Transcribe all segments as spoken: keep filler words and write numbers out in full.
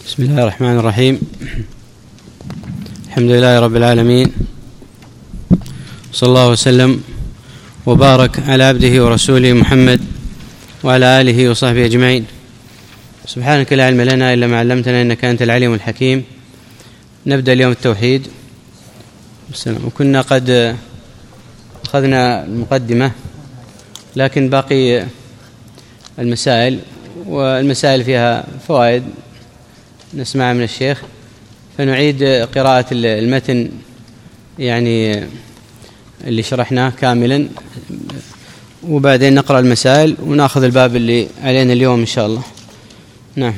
بسم الله الرحمن الرحيم. الحمد لله رب العالمين، صلى الله وسلم وبارك على عبده ورسوله محمد وعلى آله وصحبه أجمعين. سبحانك لا علم لنا إلا ما علمتنا إنك أنت العليم الحكيم. نبدأ اليوم التوحيد. وكنا قد أخذنا المقدمة، لكن باقي المسائل، والمسائل فيها فوائد نسمعها من الشيخ، فنعيد قراءة المتن يعني اللي شرحناه كاملا، وبعدين نقرأ المسائل ونأخذ الباب اللي علينا اليوم إن شاء الله. نعم.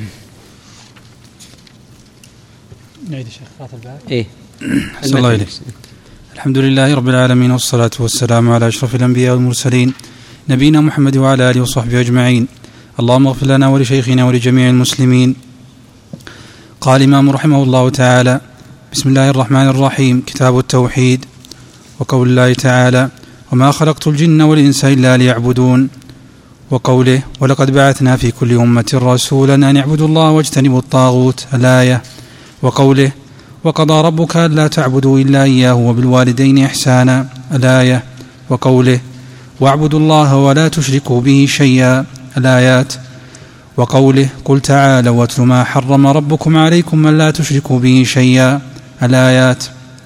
نعيد الشيخ قراءة الباب. إيه. أحسن الله إليك. الحمد لله رب العالمين، والصلاة والسلام على أشرف الأنبياء والمرسلين نبينا محمد وعلى آله وصحبه أجمعين. اللهم اغفر لنا ولشيخنا ولجميع المسلمين. قال الإمام رحمه الله تعالى: بسم الله الرحمن الرحيم. كتاب التوحيد. وقول الله تعالى: وما خلقت الجن والإنس إلا ليعبدون. وقوله: ولقد بعثنا في كل أمة رسولا أن اعبدوا الله واجتنبوا الطاغوت. الآية. وقوله: وقضى ربك ألا تعبدوا إلا إياه وبالوالدين إحسانا. الآية. وقوله: واعبدوا الله ولا تشركوا به شيئا. الآيات. وقوله: قل تعالوا واتل ما حرم ربكم عليكم ألا تشركوا به شيئا. الآيات.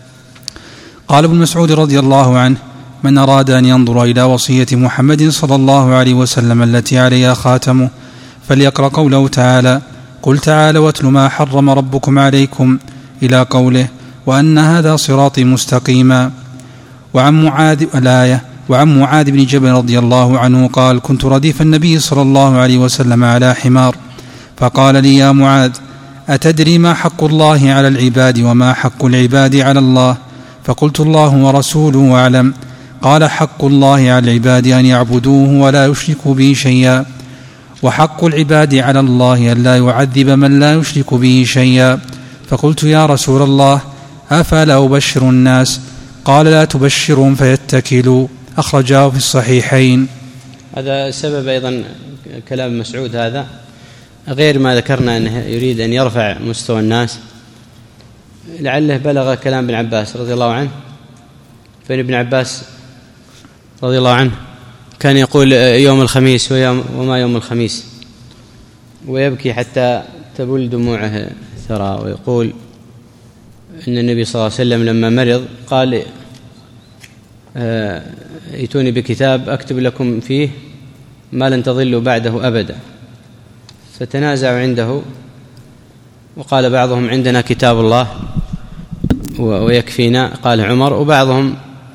قال ابن مسعود رضي الله عنه: من أراد أن ينظر إلى وصية محمد صلى الله عليه وسلم التي عليها خاتمه فليقرأ قوله تعالى: قل تعالوا واتل ما حرم ربكم عليكم، إلى قوله: وأن هذا صراطي مستقيما. وعن معاذ الآية. وعن معاذ بن جبل رضي الله عنه قال: كنت رديف النبي صلى الله عليه وسلم على حمار، فقال لي: يا معاذ، أتدري ما حق الله على العباد وما حق العباد على الله؟ فقلت: الله ورسوله أعلم. قال: حق الله على العباد أن يعبدوه ولا يشركوا به شيئا، وحق العباد على الله أن لا يعذب من لا يشرك به شيئا. فقلت: يا رسول الله، أفلا أبشر الناس؟ قال: لا تبشرهم فيتكلوا. أخرجاه في الصحيحين. هذا سبب أيضا كلام مسعود، هذا غير ما ذكرنا أنه يريد أن يرفع مستوى الناس، لعله بلغ كلام ابن عباس رضي الله عنه. فإن ابن عباس رضي الله عنه كان يقول يوم الخميس ويوم وما يوم الخميس، ويبكي حتى تبل دموعه ثرى، ويقول إن النبي صلى الله عليه وسلم لما مرض قال: ائتوني بكتاب أكتب لكم فيه ما لن تضلوا بعده أبدا. فتنازعوا عنده، وقال بعضهم: عندنا كتاب الله ويكفينا، قال عمر. وبعضهم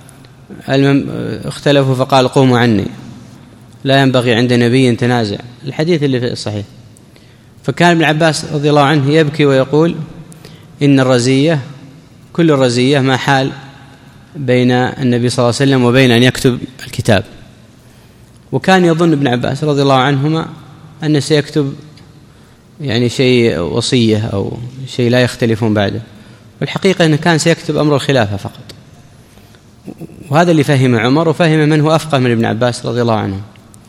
اختلفوا فقال: قوموا عني، لا ينبغي عند نبي تنازع، الحديث اللي في الصحيح. فكان ابن عباس رضي الله عنه يبكي ويقول: إن الرزية كل الرزية ما حال بين النبي صلى الله عليه وسلم وبين أن يكتب الكتاب. وكان يظن ابن عباس رضي الله عنهما أنه سيكتب يعني شيء وصية أو شيء لا يختلفون بعده، والحقيقة أنه كان سيكتب أمر الخلافة فقط. وهذا اللي فهم عمر، وفهم من هو أفقه من ابن عباس رضي الله عنه.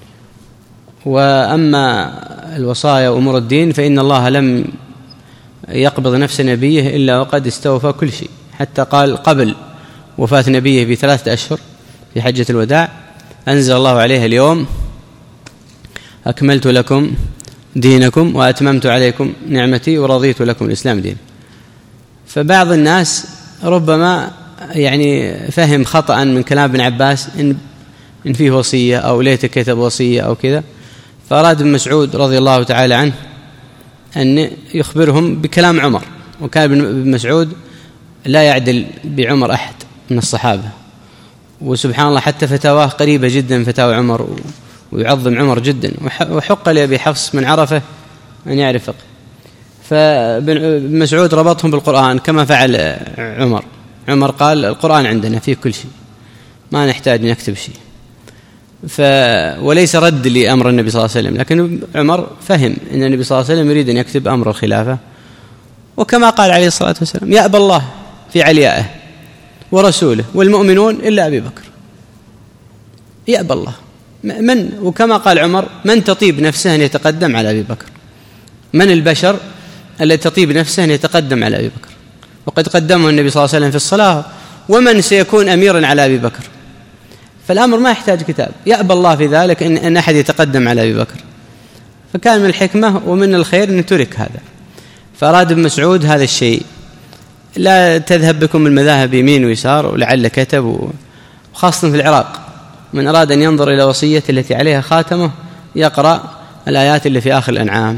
وأما الوصايا وأمور الدين فإن الله لم يقبض نفس نبيه إلا وقد استوفى كل شيء، حتى قال قبل وفاة نبيه بثلاثة أشهر في حجة الوداع: أنزل الله عليه اليوم أكملت لكم دينكم وأتممت عليكم نعمتي ورضيت لكم الإسلام دين. فبعض الناس ربما يعني فهم خطأ من كلام ابن عباس إن إن فيه وصية أو ليت كتب وصية أو كذا، فأراد ابن مسعود رضي الله تعالى عنه أن يخبرهم بكلام عمر. وكان ابن مسعود لا يعدل بعمر أحد من الصحابة، وسبحان الله حتى فتاواه قريبة جدا من فتاوى عمر، ويعظم عمر جدا. وحق لأبي حفص من عرفه أن يعرف فقه. فابن مسعود ربطهم بالقرآن كما فعل عمر. عمر قال: القرآن عندنا فيه كل شيء، ما نحتاج نكتب شيء. ف وليس رد لأمر النبي صلى الله عليه وسلم، لكن عمر فهم أن النبي صلى الله عليه وسلم يريد أن يكتب أمر الخلافة. وكما قال عليه الصلاة والسلام: يأبى الله في عليائه ورسوله والمؤمنون إلا أبي بكر. يأبى الله من، وكما قال عمر: من تطيب نفسه أن يتقدم على أبي بكر؟ من البشر الذي تطيب نفسه أن يتقدم على أبي بكر، وقد قدمه النبي صلى الله عليه وسلم في الصلاة: ومن سيكون أميرا على أبي بكر؟ فالأمر ما يحتاج كتاب، يأبى الله في ذلك إن, أن أحد يتقدم على أبي بكر. فكان من الحكمة ومن الخير أن ترك هذا. فأراد ابن مسعود هذا الشيء، لا تذهب بكم المذاهب يمين ويسار ولعل كتب، وخاصة في العراق من أراد أن ينظر إلى وصية التي عليها خاتمه يقرأ الآيات اللي في آخر الأنعام.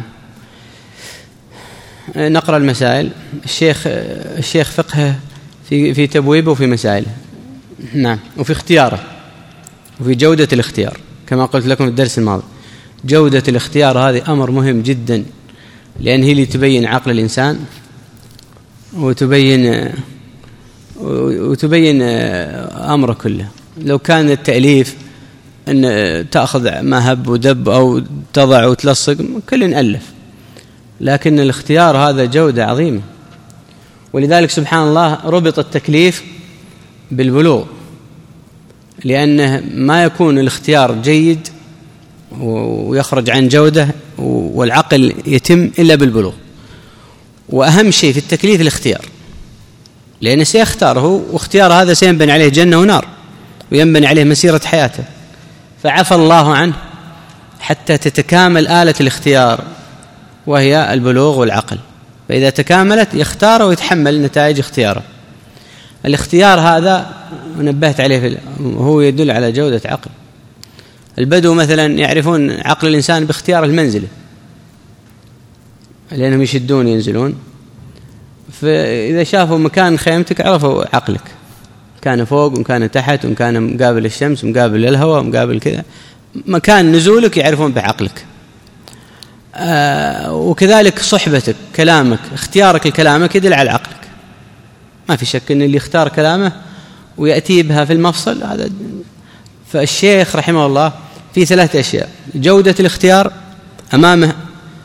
نقرأ المسائل. الشيخ الشيخ فقهه في في تبويبه وفي مسائله، نعم، وفي اختياره وفي جودة الاختيار. كما قلت لكم في الدرس الماضي، جودة الاختيار هذه أمر مهم جدا، لأن هي اللي تبين عقل الإنسان وتبين وتبين أمره كله. لو كان التأليف أن تأخذ ما هب ودب أو تضع وتلصق كل نألف، لكن الاختيار هذا جودة عظيمة. ولذلك سبحان الله ربط التكليف بالبلوغ، لأنه ما يكون الاختيار جيد ويخرج عن جودة والعقل يتم إلا بالبلوغ. وأهم شيء في التكليف الاختيار، لأنه سيختاره، واختيار هذا سينبني عليه جنة ونار، وينبني عليه مسيرة حياته. فعفى الله عنه حتى تتكامل آلة الاختيار وهي البلوغ والعقل، فإذا تكاملت يختار ويتحمل نتائج اختياره. الاختيار هذا نبهت عليه، هو يدل على جودة عقل. البدو مثلا يعرفون عقل الإنسان باختيار المنزل، لأنهم يشدون ينزلون، فإذا شافوا مكان خيمتك عرفوا عقلك، كان فوق وكان تحت وكان مقابل الشمس ومقابل للهواء ومقابل كذا، مكان نزولك يعرفون بعقلك. آه وكذلك صحبتك، كلامك، اختيارك لكلامك يدل على عقلك. ما في شك أن اللي اختار كلامه ويأتي بها في المفصل هذا. فالشيخ رحمه الله في ثلاث أشياء: جودة الاختيار، أمامه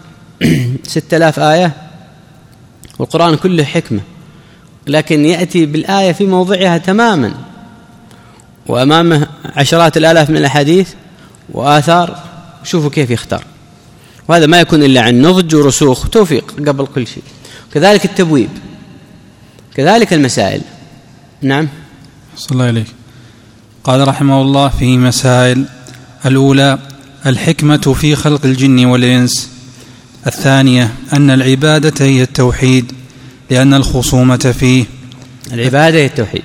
ستة آلاف آية، والقرآن كله حكمة، لكن يأتي بالآية في موضعها تماما، وأمامه عشرات الآلاف من الأحاديث وآثار. شوفوا كيف يختار، وهذا ما يكون إلا عن نضج ورسوخ وتوفيق قبل كل شيء. كذلك التبويب، كذلك المسائل. نعم. صلى الله عليه. قال رحمه الله في مسائل: الأولى الحكمة في خلق الجن والإنس. الثانية أن العبادة هي التوحيد، لأن الخصومة فيه. العبادة هي التوحيد،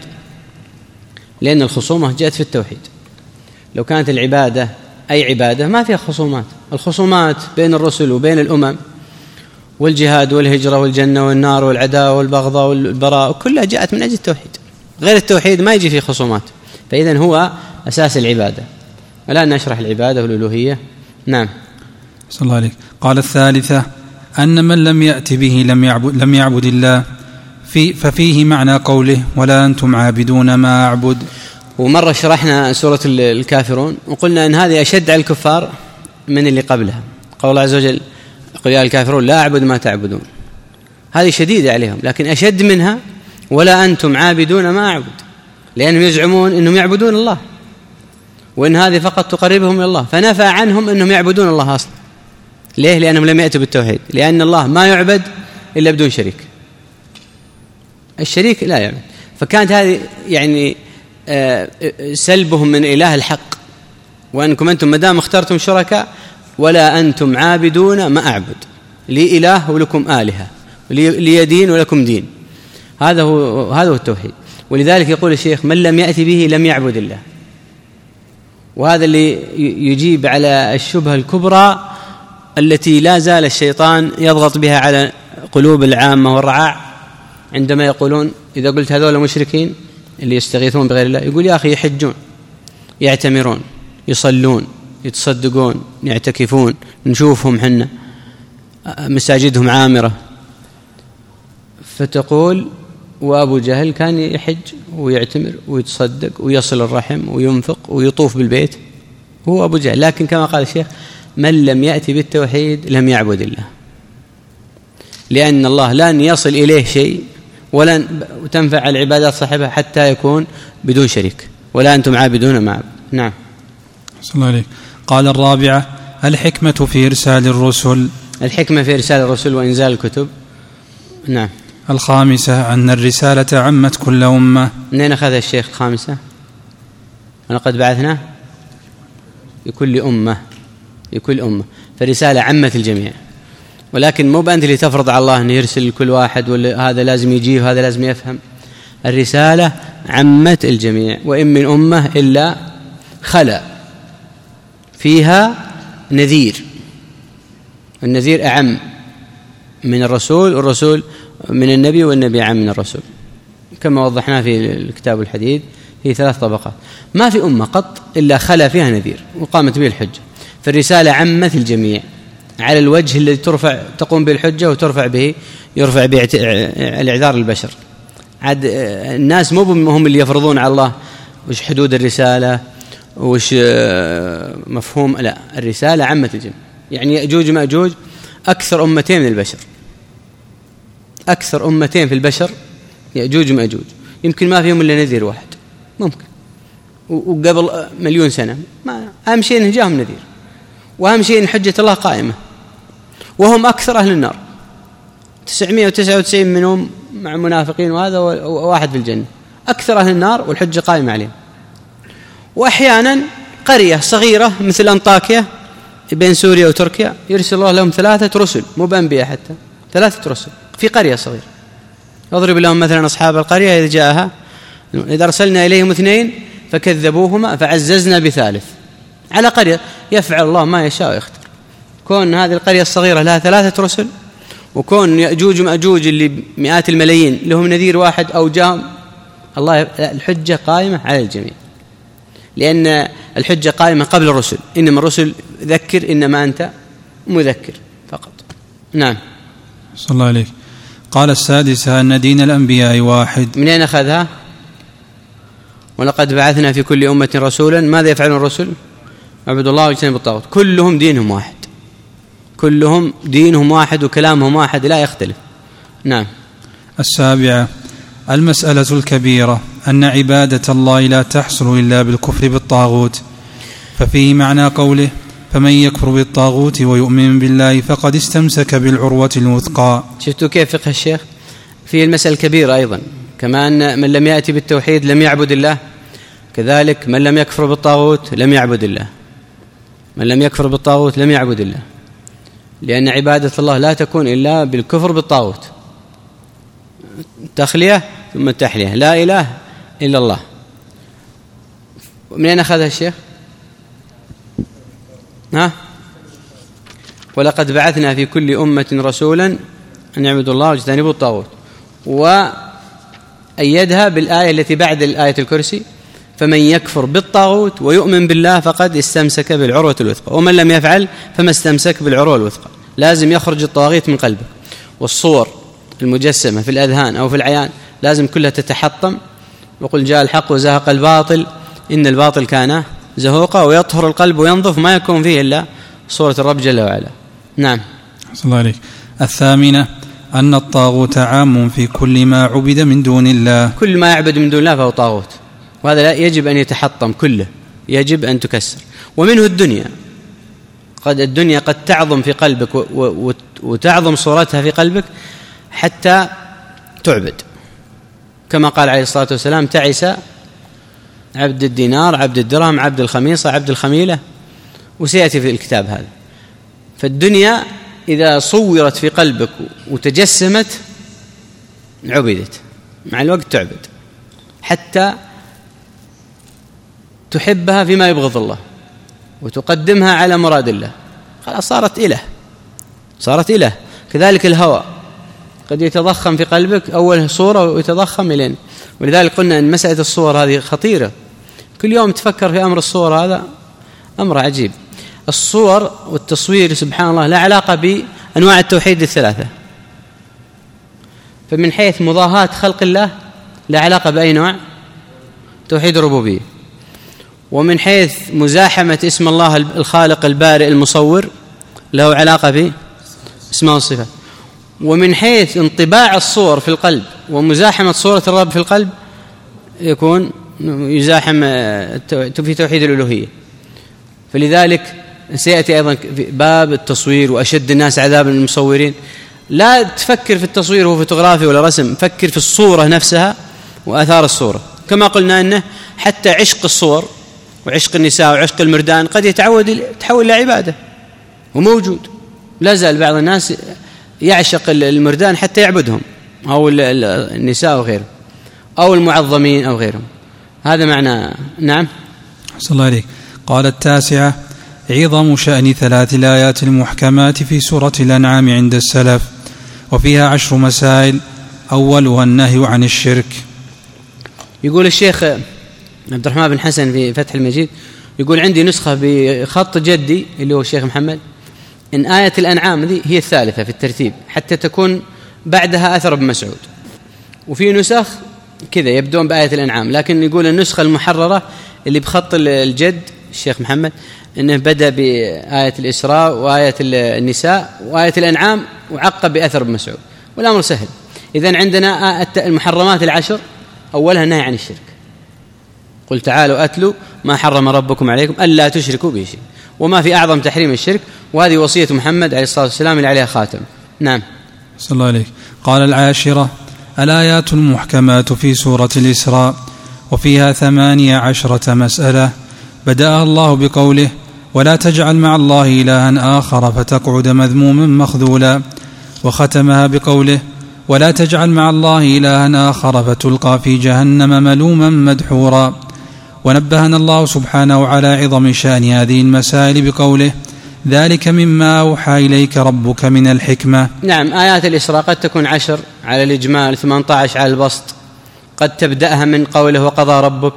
لأن الخصومة جاءت في التوحيد. لو كانت العبادة أي عبادة ما فيها خصومات. الخصومات بين الرسل وبين الأمم والجهاد والهجرة والجنة والنار والعداوة والبغضاء والبراء كلها جاءت من أجل التوحيد. غير التوحيد ما يجي فيه خصومات، فإذن هو أساس العبادة. الآن نشرح العبادة والألوهية. نعم. صلى الله عليه. قال الثالثة أن من لم يأت به لم يعبد, لم يعبد الله، في ففيه معنى قوله: ولا أنتم عابدون ما أعبد. ومرة شرحنا سورة الكافرون وقلنا أن هذه أشد على الكفار من اللي قبلها. قول الله عز وجل: قل يا الكافرون لا أعبد ما تعبدون. هذه شديدة عليهم، لكن أشد منها ولا أنتم عابدون ما أعبد، لأنهم يزعمون أنهم يعبدون الله، وإن هذه فقط تقربهم إلى الله، فنفى عنهم أنهم يعبدون الله أصلا. ليه؟ لأنهم لم يأتوا بالتوحيد، لأن الله ما يعبد إلا بدون شريك. الشريك لا يعبد. فكانت هذه يعني سلبهم من إله الحق، وأنكم أنتم مدام اخترتم شركاء ولا أنتم عابدون ما أعبد، لي إله ولكم آلهة، لي دين ولكم دين. هذا هو هذا هو التوحيد. ولذلك يقول الشيخ: من لم يأتي به لم يعبد الله. وهذا اللي يجيب على الشبهة الكبرى التي لا زال الشيطان يضغط بها على قلوب العامة والرعاع، عندما يقولون إذا قلت هذول مشركين اللي يستغيثون بغير الله، يقول يا أخي يحجون، يعتمرون، يصلون، يتصدقون، يعتكفون، نشوفهم حنا مساجدهم عامرة. فتقول وأبو جهل كان يحج ويعتمر ويتصدق ويصل الرحم وينفق ويطوف بالبيت، هو أبو جهل. لكن كما قال الشيخ: من لم يأتي بالتوحيد لم يعبد الله، لأن الله لن يصل إليه شيء ولن تنفع العبادات صاحبها حتى يكون بدون شريك. ولا أنتم عابدون ما أعبد. نعم. صلى الله عليه. قال الرابعة الحكمة في إرسال الرسل. الحكمة في إرسال الرسل وإنزال الكتب نعم. الخامسة أن الرسالة عمت كل أمة. منين أخذ الشيخ الخامسة؟ ولقد بعثنا لكل أمة، لكل أمة، فالرسالة عمت الجميع، ولكن مو بأنت اللي تفرض على الله أن يرسل لكل واحد ولا هذا لازم يجيه وهذا لازم يفهم. الرسالة عمت الجميع، وإن من أمة إلا خلا فيها نذير، النذير أعم من الرسول، والرسول من النبي، والنبي أعم من الرسول، كما وضحنا في الكتاب الحديد. هي ثلاث طبقات، ما في أمة قط إلا خلا فيها نذير وقامت به الحجة، فالرسالة عمت الجميع على الوجه الذي ترفع تقوم به الحجة وترفع به يرفع به الاعذار للبشر. عاد الناس مو هم اللي يفرضون على الله وش حدود الرسالة وش مفهوم، لا، الرسالة عمت الجميع. يعني يأجوج ومأجوج أكثر أمتين من البشر، أكثر أمتين في البشر يأجوج ومأجوج، يمكن ما فيهم إلا نذير واحد ممكن، وقبل مليون سنة. ما أهم شيء إن جاءهم نذير، وأهم شيء إن حجة الله قائمة، وهم أكثر أهل النار، تسعمائة وتسعة وتسعين منهم مع منافقين وهذا واحد في الجنة، أكثر أهل النار والحجة قائمة عليهم. وأحيانا قرية صغيرة مثل أنطاكيا بين سوريا وتركيا يرسل الله لهم ثلاثة رسل، مو بأنبياء حتى، ثلاثة رسل في قرية صغيرة. يضرب لهم مثلا أصحاب القرية إذا جاءها إذا أرسلنا إليهم اثنين فكذبوهما فعززنا بثالث، على قرية يفعل الله ما يشاء ويختار. كون هذه القرية الصغيرة لها ثلاثة رسل، وكون يأجوج ومأجوج اللي مئات الملايين لهم نذير واحد أو جاءهم الله، الحجة قائمة على الجميع، لأن الحجة قائمة قبل الرسل، إنما الرسل ذكر، إنما أنت مذكر فقط. نعم. صلى الله عليك. قال السادسة أن دين الأنبياء واحد. من أين أخذها؟ ولقد بعثنا في كل أمة رسولا. ماذا يفعلون الرسل؟ اعبدوا الله واجتنبوا الطاغوت. كلهم دينهم واحد، كلهم دينهم واحد وكلامهم واحد لا يختلف. نعم. السابعة المسألة الكبيرة أن عبادة الله لا تحصل إلا بالكفر بالطاغوت، ففيه معنى قوله فمن يكفر بالطاغوت ويؤمن بالله فقد استمسك بالعروة الوثقى. شفتوا كيف فقه الشيخ في المسألة الكبيرة؟ أيضا كما أن من لم يأتي بالتوحيد لم يعبد الله، كذلك من لم يكفر بالطاغوت لم يعبد الله، من لم يكفر بالطاغوت لم يعبد الله، لأن عبادة الله لا تكون إلا بالكفر بالطاغوت، تخلية ثم التحلية، لا إله إلا الله. من أين أخذها الشيخ؟ ها؟ ولقد بعثنا في كل أمة رسولا أن يعبدوا الله واجتنبوا الطاغوت، وأيدها بالآية التي بعد الآية الكرسي فمن يكفر بالطاغوت ويؤمن بالله فقد استمسك بالعروة الوثقى، ومن لم يفعل فما استمسك بالعروة الوثقى. لازم يخرج الطواغيت من قلبك، والصور المجسمة في الأذهان أو في العيان لازم كلها تتحطم، وقل جاء الحق وزهق الباطل إن الباطل كان زهوقا، ويطهر القلب وينظف ما يكون فيه إلا صورة الرب جل وعلا. نعم. صلى الله عليك. الثامنة أن الطاغوت عام في كل ما عبد من دون الله، كل ما يعبد من دون الله فهو طاغوت، وهذا لا يجب أن يتحطم كله، يجب أن تكسر. ومنه الدنيا، قد الدنيا قد تعظم في قلبك وتعظم صورتها في قلبك حتى تعبد، كما قال عليه الصلاة والسلام تعس عبد الدينار عبد الدرهم عبد الخميصة عبد الخميلة، وسيأتي في الكتاب هذا. فالدنيا إذا صورت في قلبك وتجسمت عبدت، مع الوقت تعبد حتى تحبها فيما يبغض الله وتقدمها على مراد الله، خلاص صارت إله، صارت إله. كذلك الهوى قد يتضخم في قلبك أول صورة ويتضخم إلين، ولذلك قلنا أن مسألة الصور هذه خطيرة، كل يوم تفكر في أمر الصور هذا أمر عجيب. الصور والتصوير سبحان الله لا علاقة بأنواع التوحيد الثلاثة، فمن حيث مضاهاة خلق الله لا علاقة بأي نوع توحيد الربوبية، ومن حيث مزاحمة اسم الله الخالق البارئ المصور له علاقة باسمه والصفات، ومن حيث انطباع الصور في القلب ومزاحمة صورة الرب في القلب يكون يزاحم في توحيد الألوهية. فلذلك سيأتي أيضا في باب التصوير وأشد الناس عذابا المصورين. لا تفكر في التصوير هو فوتوغرافي ولا رسم، فكر في الصورة نفسها وآثار الصورة. كما قلنا أنه حتى عشق الصور وعشق النساء وعشق المردان قد يتعود يتحول إلى عبادة وموجود. لا زال بعض الناس يعشق المردان حتى يعبدهم، أو النساء وغيرهم، أو المعظمين أو غيرهم. هذا معنى. نعم. أحسن الله عليك. قال التاسعة: عظم شأن ثلاث الآيات المحكمات في سورة الأنعام عند السلف، وفيها عشر مسائل، أولها النهي عن الشرك. يقول الشيخ عبد الرحمن بن حسن في فتح المجيد، يقول عندي نسخة بخط جدي اللي هو الشيخ محمد إن آية الأنعام ذي هي الثالثة في الترتيب حتى تكون بعدها أثر ابن مسعود، وفي نسخ كذا يبدون بآية الأنعام، لكن يقول النسخة المحررة اللي بخط الجد الشيخ محمد إنه بدأ بآية الإسراء وآية النساء وآية الأنعام وعقب بأثر ابن مسعود، والأمر سهل. إذن عندنا المحرمات العشر أولها النهي عن الشرك. قل تعالوا أتلوا ما حرم ربكم عليكم ألا تشركوا به شيء، وما في أعظم تحريم الشرك، وهذه وصية محمد عليه الصلاة والسلام اللي عليها خاتم. نعم. صلى الله عليه. قال العاشرة: الآيات المحكمات في سورة الإسراء، وفيها ثمانية عشرة مسألة. بدأ الله بقوله: ولا تجعل مع الله إلها آخر فتقعد مذموما مخذولا، وختمها بقوله: ولا تجعل مع الله إلها آخر فتلقى في جهنم ملوما مدحورا. ونبهنا الله سبحانه على عظم شأن هذه المسائل بقوله: ذلك مما أوحى إليك ربك من الحكمة. نعم. آيات الإسراء قد تكون عشر على الإجمال، ثمانية عشر على البسط، قد تبدأها من قوله وقضى ربك،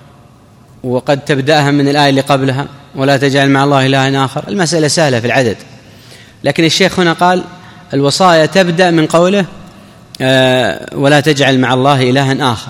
وقد تبدأها من الآية اللي قبلها ولا تجعل مع الله إلها آخر. المسألة سهلة في العدد، لكن الشيخ هنا قال الوصايا تبدأ من قوله آه ولا تجعل مع الله إلها آخر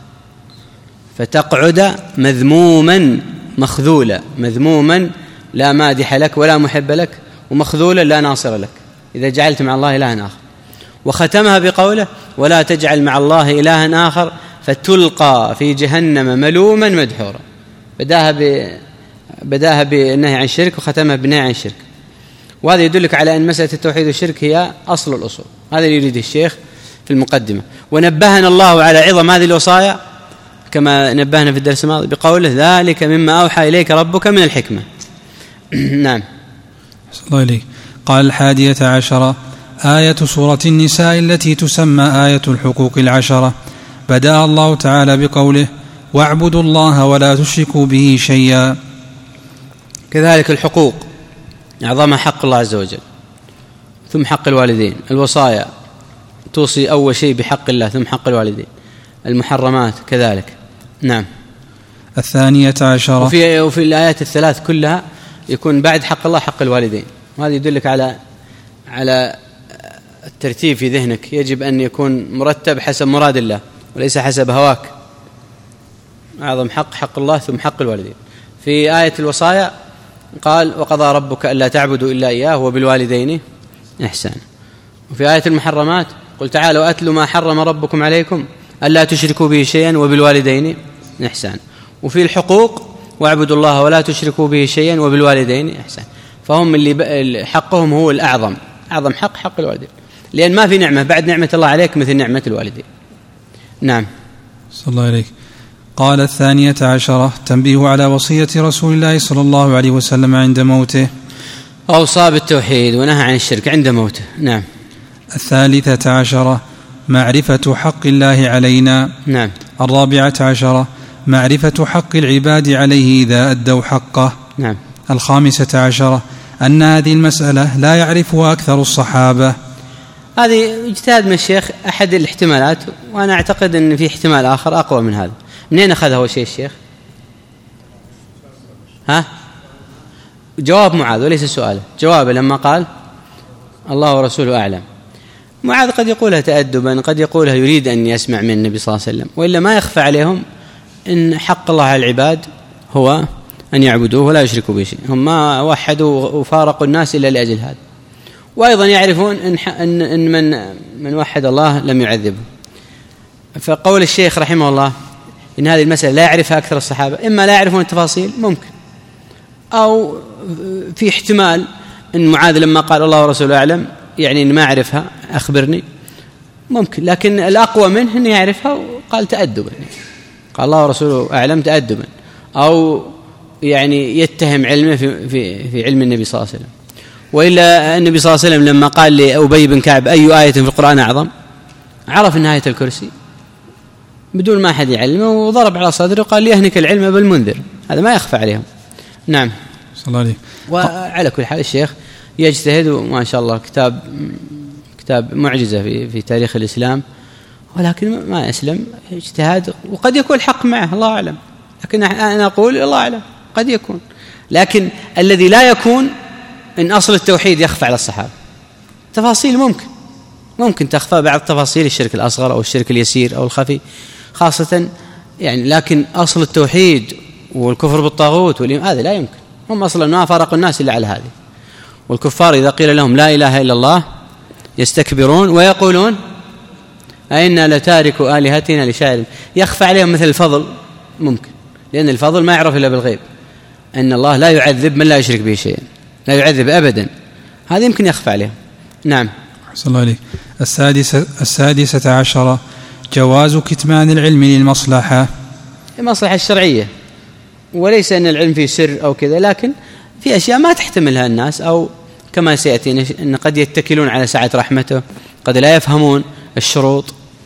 فتقعد مذموما مخذولا. مذموما لا مادح لك ولا محب لك، ومخذولا لا ناصر لك إذا جعلت مع الله إلها آخر. وختمها بقوله ولا تجعل مع الله إلها آخر فتلقى في جهنم ملوما مدحورا. بداها ب... بداها بالنهي عن الشرك وختمها بالنهي عن الشرك، وهذا يدلك على أن مسألة التوحيد والشرك هي أصل الأصول. هذا اللي يريد الشيخ في المقدمة. ونبهنا الله على عظم هذه الوصايا كما نبهنا في الدرس الماضي بقوله ذلك مما أوحى إليك ربك من الحكمة. نعم. صلى الله عليه. قال الحادية عشرة: آية سورة النساء التي تسمى آية الحقوق العشرة. بدأ الله تعالى بقوله واعبدوا الله ولا تشركوا به شيئا. كذلك الحقوق أعظمها حق الله عز وجل، ثم حق الوالدين. الوصايا توصي أول شيء بحق الله ثم حق الوالدين. المحرمات كذلك. نعم. الثانية عشرة: وفي, وفي الآيات الثلاث كلها يكون بعد حق الله حق الوالدين، وهذا يدلك على على الترتيب في ذهنك. يجب أن يكون مرتب حسب مراد الله وليس حسب هواك. أعظم حق حق الله ثم حق الوالدين. في آية الوصايا قال وقضى ربك ألا تعبدوا إلا إياه وبالوالدين إحسانا. وفي آية المحرمات قل تعالوا أتلوا ما حرم ربكم عليكم ألا تشركوا به شيئا وبالوالدين إحسانا. وفي الحقوق واعبدوا الله ولا تشركوا به شيئا وبالوالدين إحسانا. فهم اللي حقهم هو الأعظم، أعظم حق حق الوالدين، لأن ما في نعمة بعد نعمة الله عليك مثل نعمة الوالدين. نعم. صلى الله عليه. قال الثانية عشرة: تنبيه على وصية رسول الله صلى الله عليه وسلم عند موته. أوصى بالتوحيد ونهى عن الشرك عند موته. نعم. الثالثة عشرة: معرفة حق الله علينا. نعم. الرابعة عشرة: معرفة حق العباد عليه إذا أدوا حقه. نعم. الخامسة عشرة: أن هذه المسألة لا يعرفها أكثر الصحابة. هذه اجتهاد من الشيخ أحد الاحتمالات، وأنا أعتقد أن في احتمال آخر أقوى من هذا. منين أخذه هو شيء الشيخ؟ ها؟ جواب معاذ وليس سؤاله، جوابه لما قال الله ورسوله أعلم. معاذ قد يقولها تأدبا، قد يقولها يريد أن يسمع من النبي صلى الله عليه وسلم، وإلا ما يخفى عليهم إن حق الله على العباد هو أن يعبدوه ولا يشركوا به شيء. هم ما وحدوا وفارقوا الناس إلا لأجل هذا. وأيضا يعرفون إن, إن من, من وحد الله لم يعذبه. فقول الشيخ رحمه الله إن هذه المسألة لا يعرفها أكثر الصحابة، إما لا يعرفون التفاصيل ممكن، أو في احتمال أن معاذ لما قال الله ورسوله أعلم يعني إن ما أعرفها أخبرني ممكن، لكن الأقوى منه أن يعرفها، وقال تأدبا، قال الله ورسوله أعلم تأدبا، أو يعني يتهم علمه في, في, في علم النبي صلى الله عليه وسلم. وإلا النبي صلى الله عليه وسلم لما قال لأبي بن كعب أي آية في القرآن أعظم، عرف أن آية الكرسي بدون ما أحد يعلمه، وضرب على صدره وقال ليهنك العلم بالمنذر، هذا ما يخفى عليهم. نعم. صلى الله عليه. وعلى كل حال الشيخ يجتهد، وما شاء الله كتاب كتاب معجزة في, في تاريخ الإسلام، ولكن ما يسلم اجتهاد، وقد يكون الحق معه الله أعلم، لكن أنا أقول الله أعلم قد يكون. لكن الذي لا يكون إن أصل التوحيد يخفى على الصحابة، تفاصيل ممكن ممكن تخفى بعض تفاصيل الشرك الأصغر أو الشرك اليسير أو الخفي خاصة يعني، لكن أصل التوحيد والكفر بالطاغوت هذا لا يمكن، هم أصلا ما فارقوا الناس إلا على هذه. والكفار إذا قيل لهم لا إله إلا الله يستكبرون ويقولون أئنا لتاركوا آلهتنا لشاعر. يخفى عليهم مثل الفضل ممكن، لأن الفضل ما يعرف إلا بالغيب، أن الله لا يعذب من لا يشرك به شيئا، لا يعذب أبدا، هذا يمكن يخفى عليهم. نعم. أحسن الله عليك. السادسة, السادسة عشرة جواز كتمان العلم للمصلحة، المصلحة الشرعية، وليس أن العلم فيه سر أو كذا، لكن في أشياء ما تحتملها الناس، أو كما سيأتي أن قد يتكلون على سعة رحمته، قد لا يفهمون الشروط،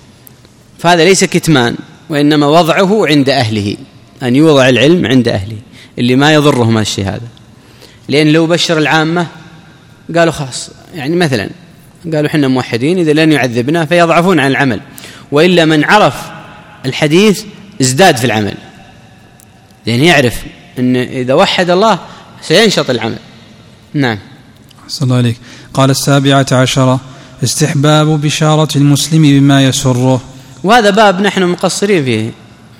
فهذا ليس كتمان، وإنما وضعه عند أهله، أن يوضع العلم عند أهله اللي ما يضرهم الشيء هذا. لأن لو بشر العامة قالوا خلاص، يعني مثلا قالوا حنا موحدين إذا لن يعذبنا فيضعفون عن العمل، وإلا من عرف الحديث ازداد في العمل، لأن يعرف أن إذا وحد الله سينشط العمل. نعم. أحسن الله عليك. قال السابعة عشرة استحباب بشارة المسلم بما يسره، وهذا باب نحن مقصرين فيه.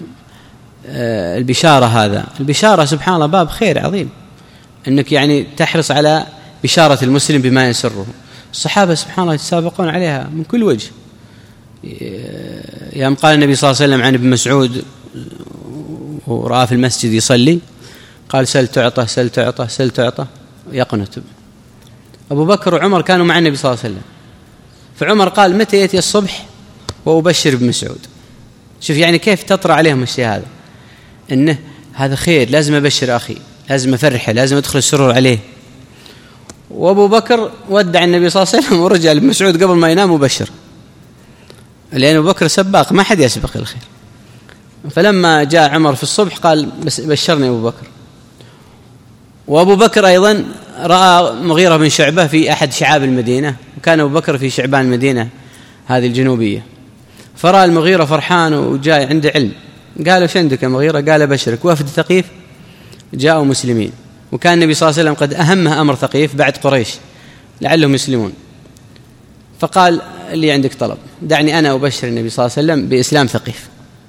آه البشارة، هذا البشارة سبحان الله باب خير عظيم، أنك يعني تحرص على بشارة المسلم بما يسره. الصحابة سبحان الله يتسابقون عليها من كل وجه. يوم قال النبي صلى الله عليه وسلم عن ابن مسعود ورآه في المسجد يصلي، قال سل تعطى سل تعطى سل تعطى يقنت. أبو بكر وعمر كانوا مع النبي صلى الله عليه وسلم، فعمر قال متى يأتي الصبح وأبشر ابن مسعود. شوف يعني كيف تطرأ عليهم الشيء هذا، إنه هذا خير، لازم أبشر أخي، لازم أفرحه، لازم أدخل السرور عليه. وأبو بكر ودع النبي صلى الله عليه وسلم ورجع لابن مسعود قبل ما ينام وبشر، لأن أبو بكر سباق ما حد يسبق الخير. فلما جاء عمر في الصبح قال بس بشرني أبو بكر. وأبو بكر أيضا رأى مغيرة بن شعبة في أحد شعاب المدينة، وكان أبو بكر في شعبان المدينة هذه الجنوبية، فرأى المغيرة فرحان وجاء عنده علم، قالوا شو عندك يا مغيرة؟ قال بشرك وفد ثقيف جاءوا مسلمين، وكان النبي صلى الله عليه وسلم قد أهمه أمر ثقيف بعد قريش لعلهم يسلمون، فقال لي عندك طلب، دعني أنا أبشر النبي صلى الله عليه وسلم بإسلام ثقيف،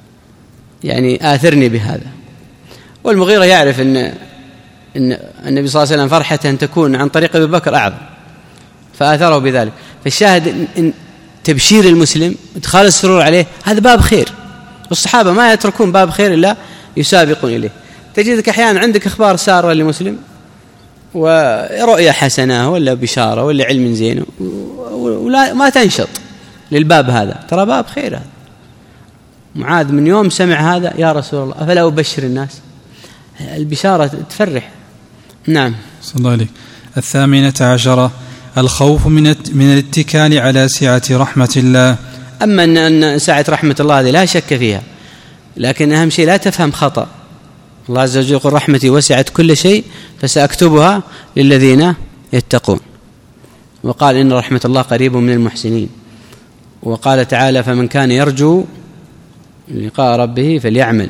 يعني آثرني بهذا. والمغيرة يعرف أن أن النبي صلى الله عليه وسلم فرحة أن تكون عن طريق أبي بكر أعظم، فآثره بذلك. فالشاهد أن تبشير المسلم إدخال السرور عليه هذا باب خير، والصحابة ما يتركون باب خير إلا يسابقون إليه. تجدك أحيانا عندك أخبار سارة لمسلم ورؤية حسنة ولا بشارة ولا علم زين، ولا ما تنشط للباب هذا، ترى باب خير هذا. معاذ من يوم سمع هذا يا رسول الله أفلا أبشر الناس، البشارة تفرح. نعم. صلى الله عليه. الثامنة عشرة الخوف من من الاتكال على سعة رحمة الله. أما أن سعة رحمة الله هذه لا شك فيها، لكن أهم شيء لا تفهم خطأ. الله عز وجل يقول رحمتي وسعت كل شيء فسأكتبها للذين يتقون، وقال إن رحمة الله قريب من المحسنين، وقال تعالى فمن كان يرجو لقاء ربه فليعمل.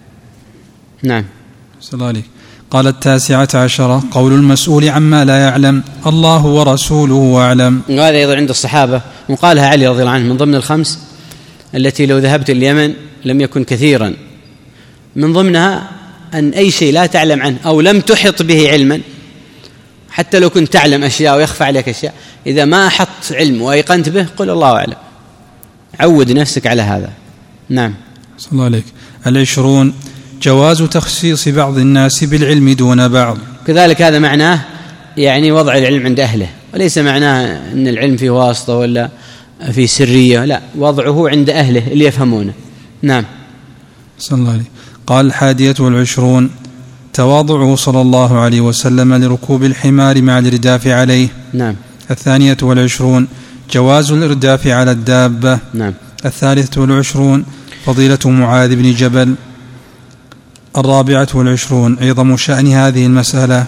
نعم. صلى الله عليه. قال التاسعة عشرة قول المسؤول عما لا يعلم الله ورسوله أعلم. وهذا أيضا عند الصحابة، وقالها علي رضي الله عنه من ضمن الخمس التي لو ذهبت اليمن لم يكن كثيرا، من ضمنها أن أي شيء لا تعلم عنه أو لم تحط به علما، حتى لو كنت تعلم أشياء ويخفى عليك أشياء، إذا ما أحط علم وأيقنت به قل الله أعلم، عود نفسك على هذا. نعم. صلى الله عليك. العشرون جواز تخصيص بعض الناس بالعلم دون بعض. كذلك هذا معناه يعني وضع العلم عند أهله، وليس معناه أن العلم فيه واسطة ولا في سرية، لا، وضعه عند أهله اللي يفهمونه. نعم. صلى الله عليه. قال الحادية والعشرون: تواضعه صلى الله عليه وسلم لركوب الحمار مع الإرداف عليه. نعم. الثانية والعشرون: جواز الإرداف على الدابة. نعم. الثالثة والعشرون: فضيلة معاذ بن جبل. الرابعة والعشرون: عظم شأن هذه المسألة.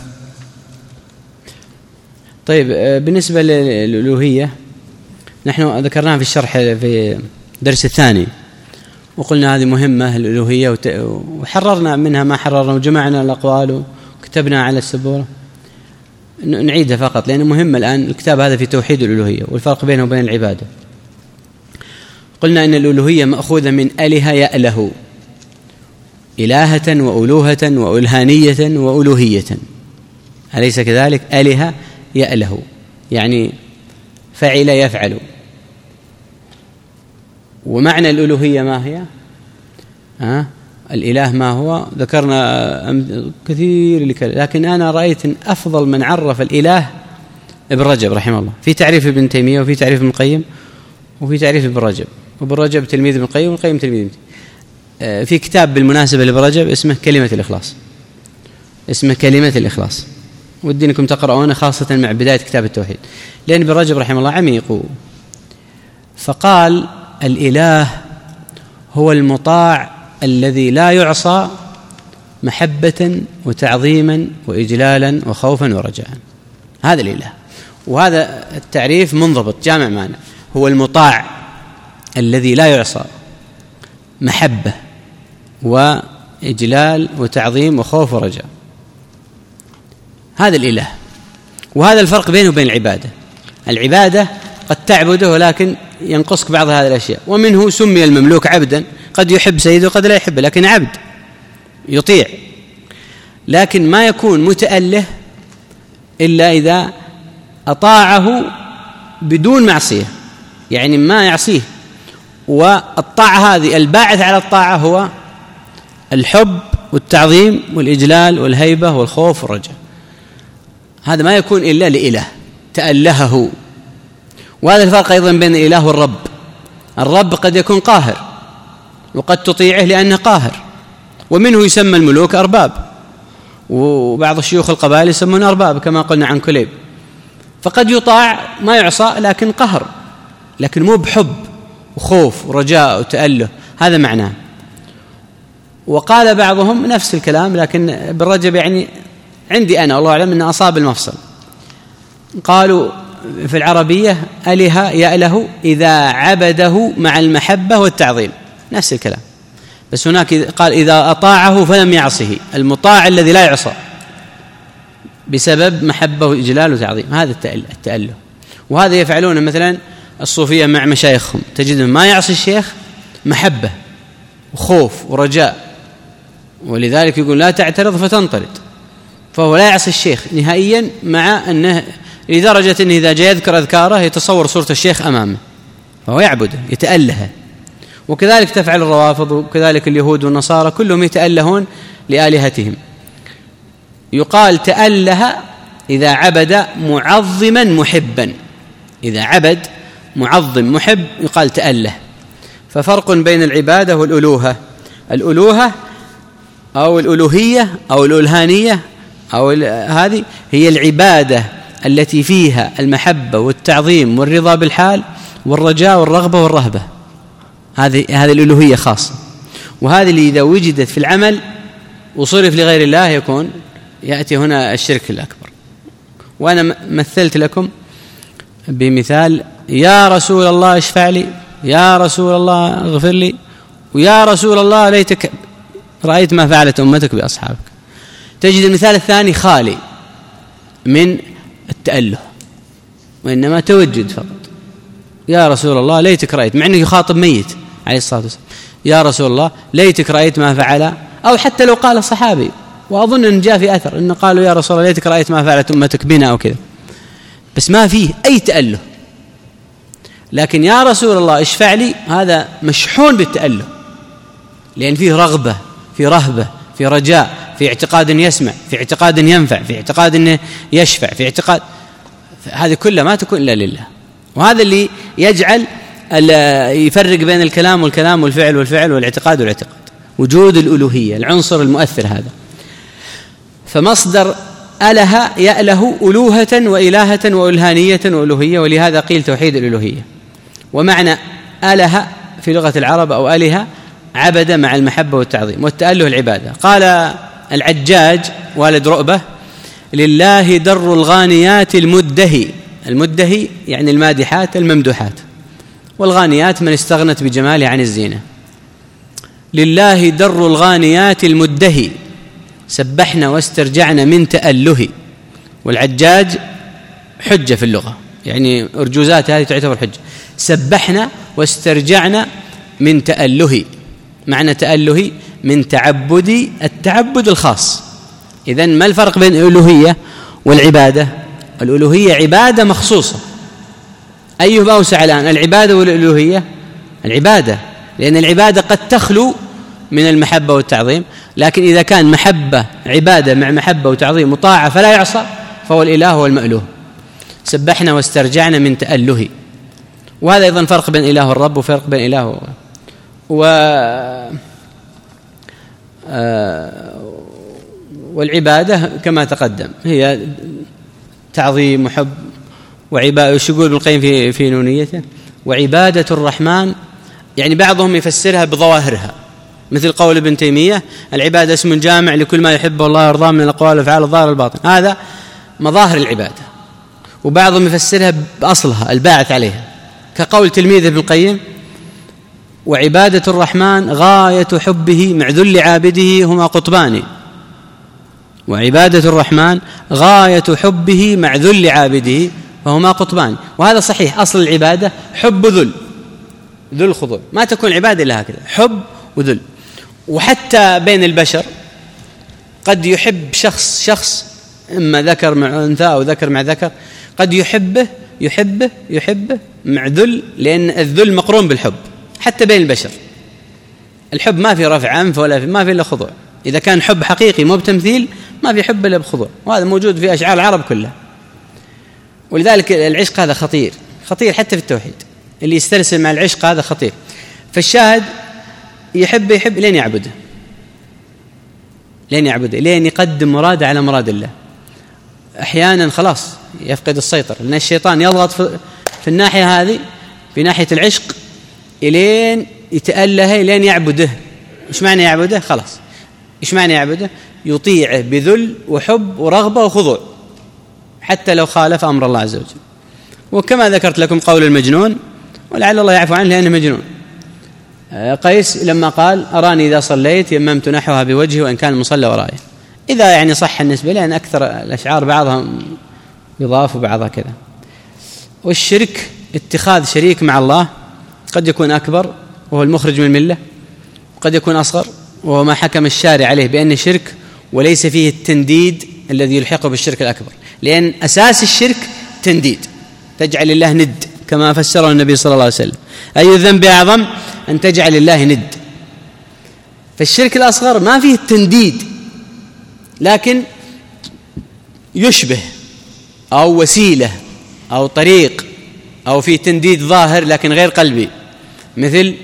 طيب، بالنسبة للألوهية نحن ذكرناها في الشرح في درس الثاني، وقلنا هذه مهمة الألوهية، وحررنا منها ما حررنا وجمعنا الأقوال وكتبنا على السبورة. نعيدها فقط لأنه مهمة الآن. الكتاب هذا في توحيد الألوهية والفرق بينه وبين العبادة. قلنا إن الألوهية مأخوذة من أله يأله، إلهة وألوهة وألهانية وألوهية، أليس كذلك؟ أله يأله يعني فعل يفعل. ومعنى الألوهية ما هي؟ أه؟ الإله ما هو؟ ذكرنا كثير لك، لكن أنا رأيت إن أفضل من عرف الإله ابن رجب رحمه الله، في تعريف ابن تيمية وفي تعريف ابن القيم وفي تعريف ابن رجب، وابن رجب تلميذ ابن القيم والقيم تلميذ ابن تيمية. في كتاب بالمناسبة لابن رجب اسمه كلمة الإخلاص، اسمه كلمة الإخلاص، ودي أنكم تقرؤونه خاصة مع بداية كتاب التوحيد، لأن ابن رجب رحمه الله عميق. فقال: الإله هو المطاع الذي لا يعصى محبة وتعظيما وإجلالا وخوفا ورجاء. هذا الإله، وهذا التعريف منضبط جامع معنا. هو المطاع الذي لا يعصى محبة وإجلال وتعظيم وخوف ورجاء، هذا الإله. وهذا الفرق بينه وبين العبادة. العبادة قد تعبده ولكن ينقصك بعض هذه الأشياء، ومنه سمي المملوك عبدا، قد يحب سيده وقد لا يحبه، لكن عبد يطيع. لكن ما يكون متأله إلا إذا أطاعه بدون معصية، يعني ما يعصيه. والطاعة هذه الباعث على الطاعة هو الحب والتعظيم والإجلال والهيبة والخوف والرجاء. هذا ما يكون إلا لإله تألهه. وهذا الفرق أيضا بين الإله والرب. الرب قد يكون قاهر وقد تطيعه لأنه قاهر، ومنه يسمى الملوك أرباب، وبعض الشيوخ القبائل يسمون أرباب كما قلنا عن كليب. فقد يطاع ما يعصى لكن قهر، لكن مو بحب وخوف ورجاء وتأله، هذا معناه. وقال بعضهم نفس الكلام، لكن ابن رجب يعني عندي أنا والله أعلم أن أصاب المفصل. قالوا في العربية: أله يأله إذا عبده مع المحبة والتعظيم، نفس الكلام، بس هناك قال إذا أطاعه فلم يعصه، المطاع الذي لا يعصى بسبب محبة وإجلال وتعظيم، هذا التأله. وهذا يفعلون مثلا الصوفية مع مشايخهم، تجدهم ما يعصي الشيخ محبة وخوف ورجاء، ولذلك يقول لا تعترض فتنطرد، فهو لا يعصي الشيخ نهائيا، مع أنه لدرجة أنه إذا جاء يذكر أذكاره يتصور صورة الشيخ أمامه، فهو يعبده يتأله. وكذلك تفعل الروافض، وكذلك اليهود والنصارى، كلهم يتألهون لآلهتهم. يقال تأله إذا عبد معظما محبا، إذا عبد معظم محب يقال تأله. ففرق بين العبادة والألوهة. الألوهة أو الألوهية أو الألهانية أو هذه هي العبادة التي فيها المحبة والتعظيم والرضا بالحال والرجاء والرغبة والرهبة، هذه هذه الألوهية خاصة. وهذه اللي إذا وجدت في العمل وصرف لغير الله يكون يأتي هنا الشرك الأكبر. وأنا مثلت لكم بمثال: يا رسول الله اشفع لي، يا رسول الله اغفر لي، ويا رسول الله ليتك رأيت ما فعلت أمتك بأصحابك. تجد المثال الثاني خالي من التأله، وإنما توجد فقط. يا رسول الله ليتك رأيت، مع أنه يخاطب ميت عليه الصلاة والسلام، يا رسول الله ليتك رأيت ما فعل. أو حتى لو قال الصحابي، وأظن أن جاء في أثر أنه قالوا يا رسول الله ليتك رأيت ما فعلت أمتك بنا أو كذا، بس ما فيه أي تأله. لكن يا رسول الله اشفع لي هذا مشحون بالتأله، لأن فيه رغبة، في رهبة، في رجاء، في اعتقاد يسمع، في اعتقاد ينفع، في اعتقاد أنه يشفع، في اعتقاد، هذه كلها ما تكون إلا لله. وهذا اللي يجعل يفرق بين الكلام والكلام والفعل والفعل والاعتقاد والاعتقاد، وجود الألوهية العنصر المؤثر هذا. فمصدر أله يأله ألوهة وإلهة وألهانية وألوهية، ولهذا قيل توحيد الألوهية. ومعنى أله في لغة العرب أو أله عبد مع المحبة والتعظيم، والتأله العبادة. قال العجاج والد رؤبة: لله در الغانيات المدهي. المدهي يعني المادحات الممدوحات، والغانيات من استغنت بجماله عن الزينة. لله در الغانيات المدهي سبحنا واسترجعنا من تأله. والعجاج حجة في اللغة، يعني أرجوزات هذه تعتبر حجة. سبحنا واسترجعنا من تأله، معنى تأله من تعبدي التعبد الخاص. إذن ما الفرق بين الألوهية والعبادة؟ الألوهية عبادة مخصوصة. أيهما أوسع الآن، العبادة والألوهية؟ العبادة، لأن العبادة قد تخلو من المحبة والتعظيم، لكن إذا كان محبة عبادة مع محبة وتعظيم مطاعة فلا يعصى، فهو الإله والمألوه. سبحنا واسترجعنا من تأله. وهذا أيضا فرق بين إله الرب وفرق بين إله و والعبادة كما تقدم هي تعظيم وحب وعبادة. وش يقول ابن القيم في في نونيته؟ وعبادة الرحمن، يعني بعضهم يفسرها بظواهرها، مثل قول ابن تيمية: العبادة اسم جامع لكل ما يحبه الله ويرضاه من الأقوال والأفعال الظاهر والباطن. هذا مظاهر العبادة. وبعضهم يفسرها بأصلها الباعث عليها، كقول تلميذ ابن القيم: وعبادة الرحمن غاية حبه مع ذل عابده هما قطبان. وعبادة الرحمن غاية حبه مع ذل عابده فهما قطبان. وهذا صحيح، أصل العبادة حب ذل، ذل خضوع، ما تكون عبادة إلا هكذا، حب وذل. وحتى بين البشر قد يحب شخص شخص، إما ذكر مع أنثى أو ذكر مع ذكر، قد يحبه يحبه يحبه مع ذل، لأن الذل مقرون بالحب. حتى بين البشر الحب ما في رفع أنف ولا في ما في إلا خضوع. إذا كان حب حقيقي مو بتمثيل ما في حب إلا بخضوع، وهذا موجود في أشعار العرب كلها. ولذلك العشق هذا خطير، خطير حتى في التوحيد. اللي يسترسل مع العشق هذا خطير. فالشاهد يحب يحب لين يعبده، لين يعبده، لين يقدم مراده على مراد الله. أحيانا خلاص يفقد السيطرة، لأن الشيطان يضغط في, في الناحية هذه، في ناحية العشق، إلين يتأله لين يعبده. إيش معنى يعبده؟ خلاص إيش معنى يعبده؟ يطيعه بذل وحب ورغبة وخضوع، حتى لو خالف أمر الله عز وجل. وكما ذكرت لكم قول المجنون، ولعل الله يعفو عنه لأنه مجنون. قيس لما قال: أراني إذا صليت يممت نحوها بوجهي وإن كان المصلى ورائي. إذا يعني صح النسبة، لأن أكثر الأشعار بعضها يضاف وبعضها كذا. والشرك اتخاذ شريك مع الله قد يكون أكبر وهو المخرج من الملة، وقد يكون أصغر وهو ما حكم الشارع عليه بأنه شرك وليس فيه التنديد الذي يلحقه بالشرك الأكبر، لأن أساس الشرك تنديد، تجعل الله ند كما فسره النبي صلى الله عليه وسلم: أي الذنب أعظم أن تجعل الله ند. فالشرك الأصغر ما فيه التنديد، لكن يشبه أو وسيلة أو طريق، أو فيه تنديد ظاهر لكن غير قلبي، مثل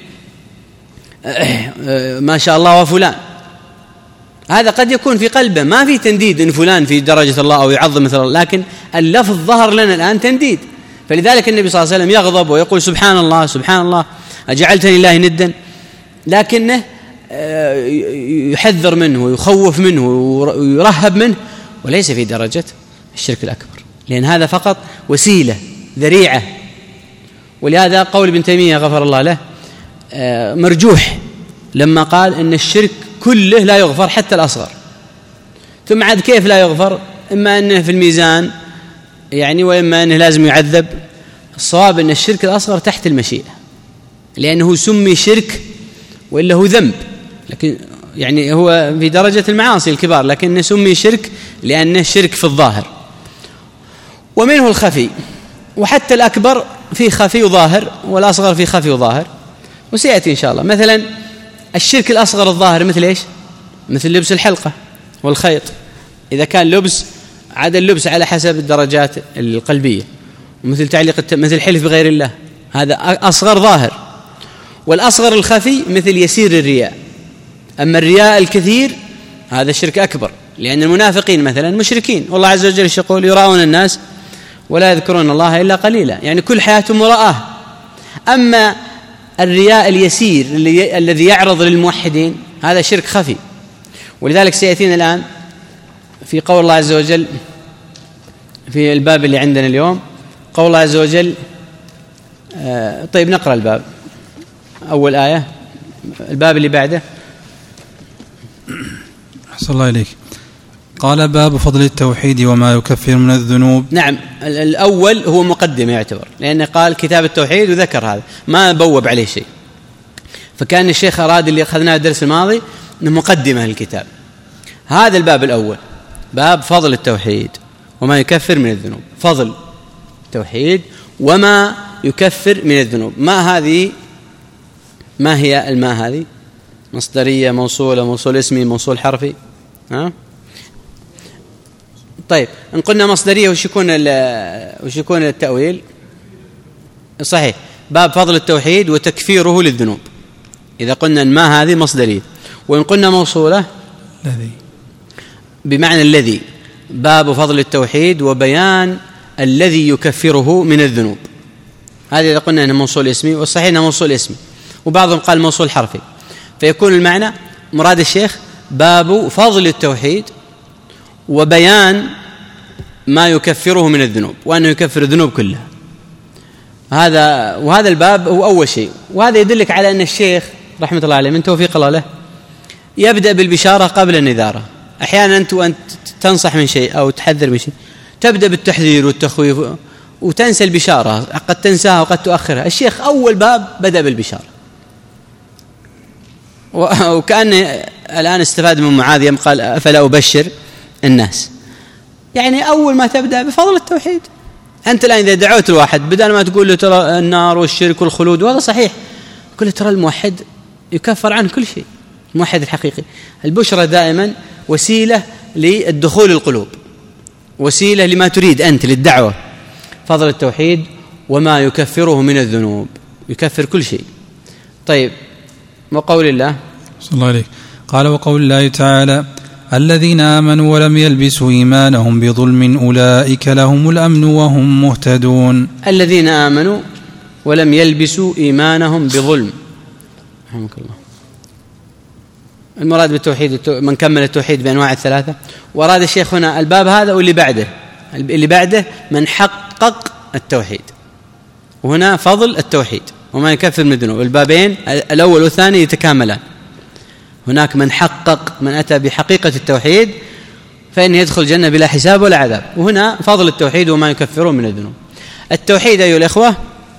ما شاء الله وفلان. هذا قد يكون في قلبه ما في تنديد إن فلان في درجة الله أو يعظم مثل الله، لكن اللفظ ظهر لنا الآن تنديد. فلذلك النبي صلى الله عليه وسلم يغضب ويقول: سبحان الله سبحان الله أجعلتني الله ندا، لكنه يحذر منه ويخوف منه ويرهب منه، وليس في درجة الشرك الأكبر، لأن هذا فقط وسيلة ذريعة. ولهذا قول ابن تيمية غفر الله له مرجوح لما قال إن الشرك كله لا يغفر حتى الأصغر. ثم عاد كيف لا يغفر؟ إما أنه في الميزان يعني، وإما أنه لازم يعذب. الصواب أن الشرك الأصغر تحت المشيئة، لأنه سمي شرك وإلا هو ذنب، لكن يعني هو في درجة المعاصي الكبار، لكنه سمي شرك لأنه شرك في الظاهر. ومنه الخفي، وحتى الأكبر فيه خفي وظاهر، والأصغر فيه خفي وظاهر، وسيأتي إن شاء الله. مثلا الشرك الأصغر الظاهر مثل إيش؟ مثل لبس الحلقة والخيط. إذا كان لبس عاد اللبس على حسب الدرجات القلبية، ومثل تعليق الت... مثل حلف بغير الله، هذا أصغر ظاهر. والأصغر الخفي مثل يسير الرياء. أما الرياء الكثير هذا شرك أكبر، لأن المنافقين مثلا مشركين، والله عز وجل يقول يراؤون الناس ولا يذكرون الله إلا قليلا، يعني كل حياتهم مراءة. أما الرياء اليسير الذي يعرض للموحدين هذا شرك خفي. ولذلك سيأتينا الآن في قول الله عز وجل في الباب اللي عندنا اليوم، قول الله عز وجل آه طيب نقرأ الباب أول آية، الباب اللي بعده. أحسن الله إليك. قال باب فضل التوحيد وما يكفر من الذنوب. نعم، الأول هو مقدمة يعتبر، لأنه قال كتاب التوحيد وذكر هذا، ما بوب عليه شيء. فكان الشيخ أراد اللي أخذناه الدرس الماضي أنه مقدمة الكتاب. هذا الباب الأول باب فضل التوحيد وما يكفر من الذنوب. فضل التوحيد وما يكفر من الذنوب. ما هذه ما هي الماء هذه؟ مصدرية، موصولة، موصول اسمي، موصول حرفي؟ ها؟ طيب إن قلنا مصدرية وش يكون وش يكون التأويل؟ صحيح، باب فضل التوحيد وتكفيره للذنوب. إذا قلنا ما هذه مصدرية. وإن قلنا موصولة الذي بمعنى الذي، باب فضل التوحيد وبيان الذي يكفره من الذنوب. هذه إذا قلنا أنه موصول اسمي، والصحيح أنه موصول اسمي، وبعضهم قال موصول حرفي. فيكون المعنى مراد الشيخ باب فضل التوحيد وبيان ما يكفره من الذنوب، وأنه يكفر الذنوب كلها. هذا وهذا الباب هو أول شيء. وهذا يدلك على أن الشيخ رحمة الله عليه من توفيق الله له يبدأ بالبشارة قبل النذارة. أحيانا أنت وأنت تنصح من شيء أو تحذر من شيء تبدأ بالتحذير والتخويف وتنسى البشارة، قد تنساها وقد تؤخرها. الشيخ أول باب بدأ بالبشارة، وكأن الآن استفاد من معاذ يوم قال أفلا أبشر الناس. يعني أول ما تبدأ بفضل التوحيد. أنت الآن إذا دعوت الواحد بدل ما تقول له ترى النار والشرك والخلود، وهذا صحيح، قل له ترى الموحد يكفر عنه كل شيء. الموحد الحقيقي البشرى دائما وسيلة للدخول القلوب، وسيلة لما تريد أنت للدعوة. فضل التوحيد وما يكفره من الذنوب، يكفر كل شيء. طيب وقول الله صلى الله عليه قال وقول الله تعالى الذين آمنوا ولم يلبسوا إيمانهم بظلم أولئك لهم الأمن وهم مهتدون. الذين آمنوا ولم يلبسوا إيمانهم بظلم، رحمك الله. المراد بالتوحيد من كمل التوحيد بأنواع الثلاثة. وأراد الشيخ هنا الباب هذا واللي بعده، اللي بعده من حقق التوحيد، وهنا فضل التوحيد وما يكفر من الذنوب. البابين الأول والثاني يتكاملان. هناك من حقق، من أتى بحقيقة التوحيد فإنه يدخل الجنة بلا حساب ولا عذاب، وهنا فضل التوحيد وما يكفره من الذنوب. التوحيد أيها الإخوة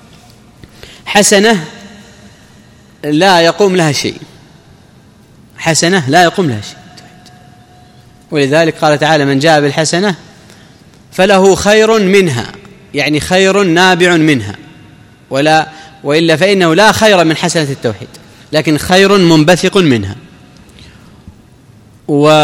حسنة لا يقوم لها شيء، حسنة لا يقوم لها شيء. ولذلك قال تعالى من جاء بالحسنة فله خير منها، يعني خير نابع منها، ولا وإلا فإنه لا خير من حسنة التوحيد، لكن خير منبثق منها. و...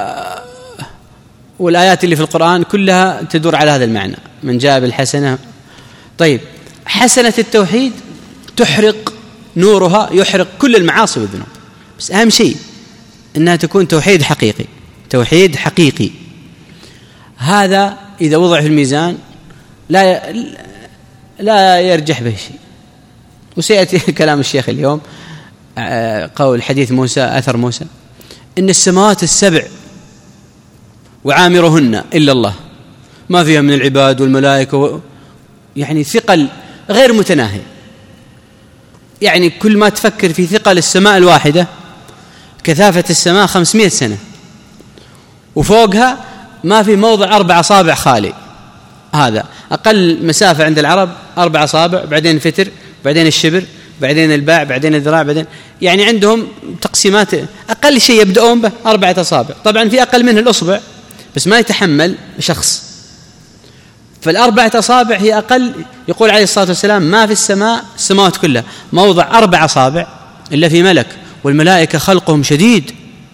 والآيات اللي في القرآن كلها تدور على هذا المعنى، من جاء بالحسنة. طيب حسنة التوحيد تحرق نورها، يحرق كل المعاصي والذنوب، بس أهم شيء أنها تكون توحيد حقيقي، توحيد حقيقي. هذا إذا وضع في الميزان لا لا يرجح به شيء. وسيأتي كلام الشيخ اليوم، قول حديث موسى، أثر موسى، إن السماوات السبع وعامرهن إلا الله ما فيها من العباد والملائكة و... يعني ثقل غير متناهي. يعني كل ما تفكر في ثقل السماء الواحدة كثافة السماء خمسمائة سنة، وفوقها ما في موضع أربع أصابع خالي. هذا أقل مسافة عند العرب أربع أصابع، بعدين الفتر، بعدين الشبر، بعدين الباع، بعدين الذراع، بعدين يعني عندهم تقسيمات. أقل شيء يبدأون به أربعة أصابع، طبعا في أقل منه الأصبع بس ما يتحمل شخص. فالأربعة أصابع هي أقل. يقول عليه الصلاة والسلام ما في السماء، السماوات كلها، موضع أربع أصابع إلا في ملك، والملائكة خلقهم شديد.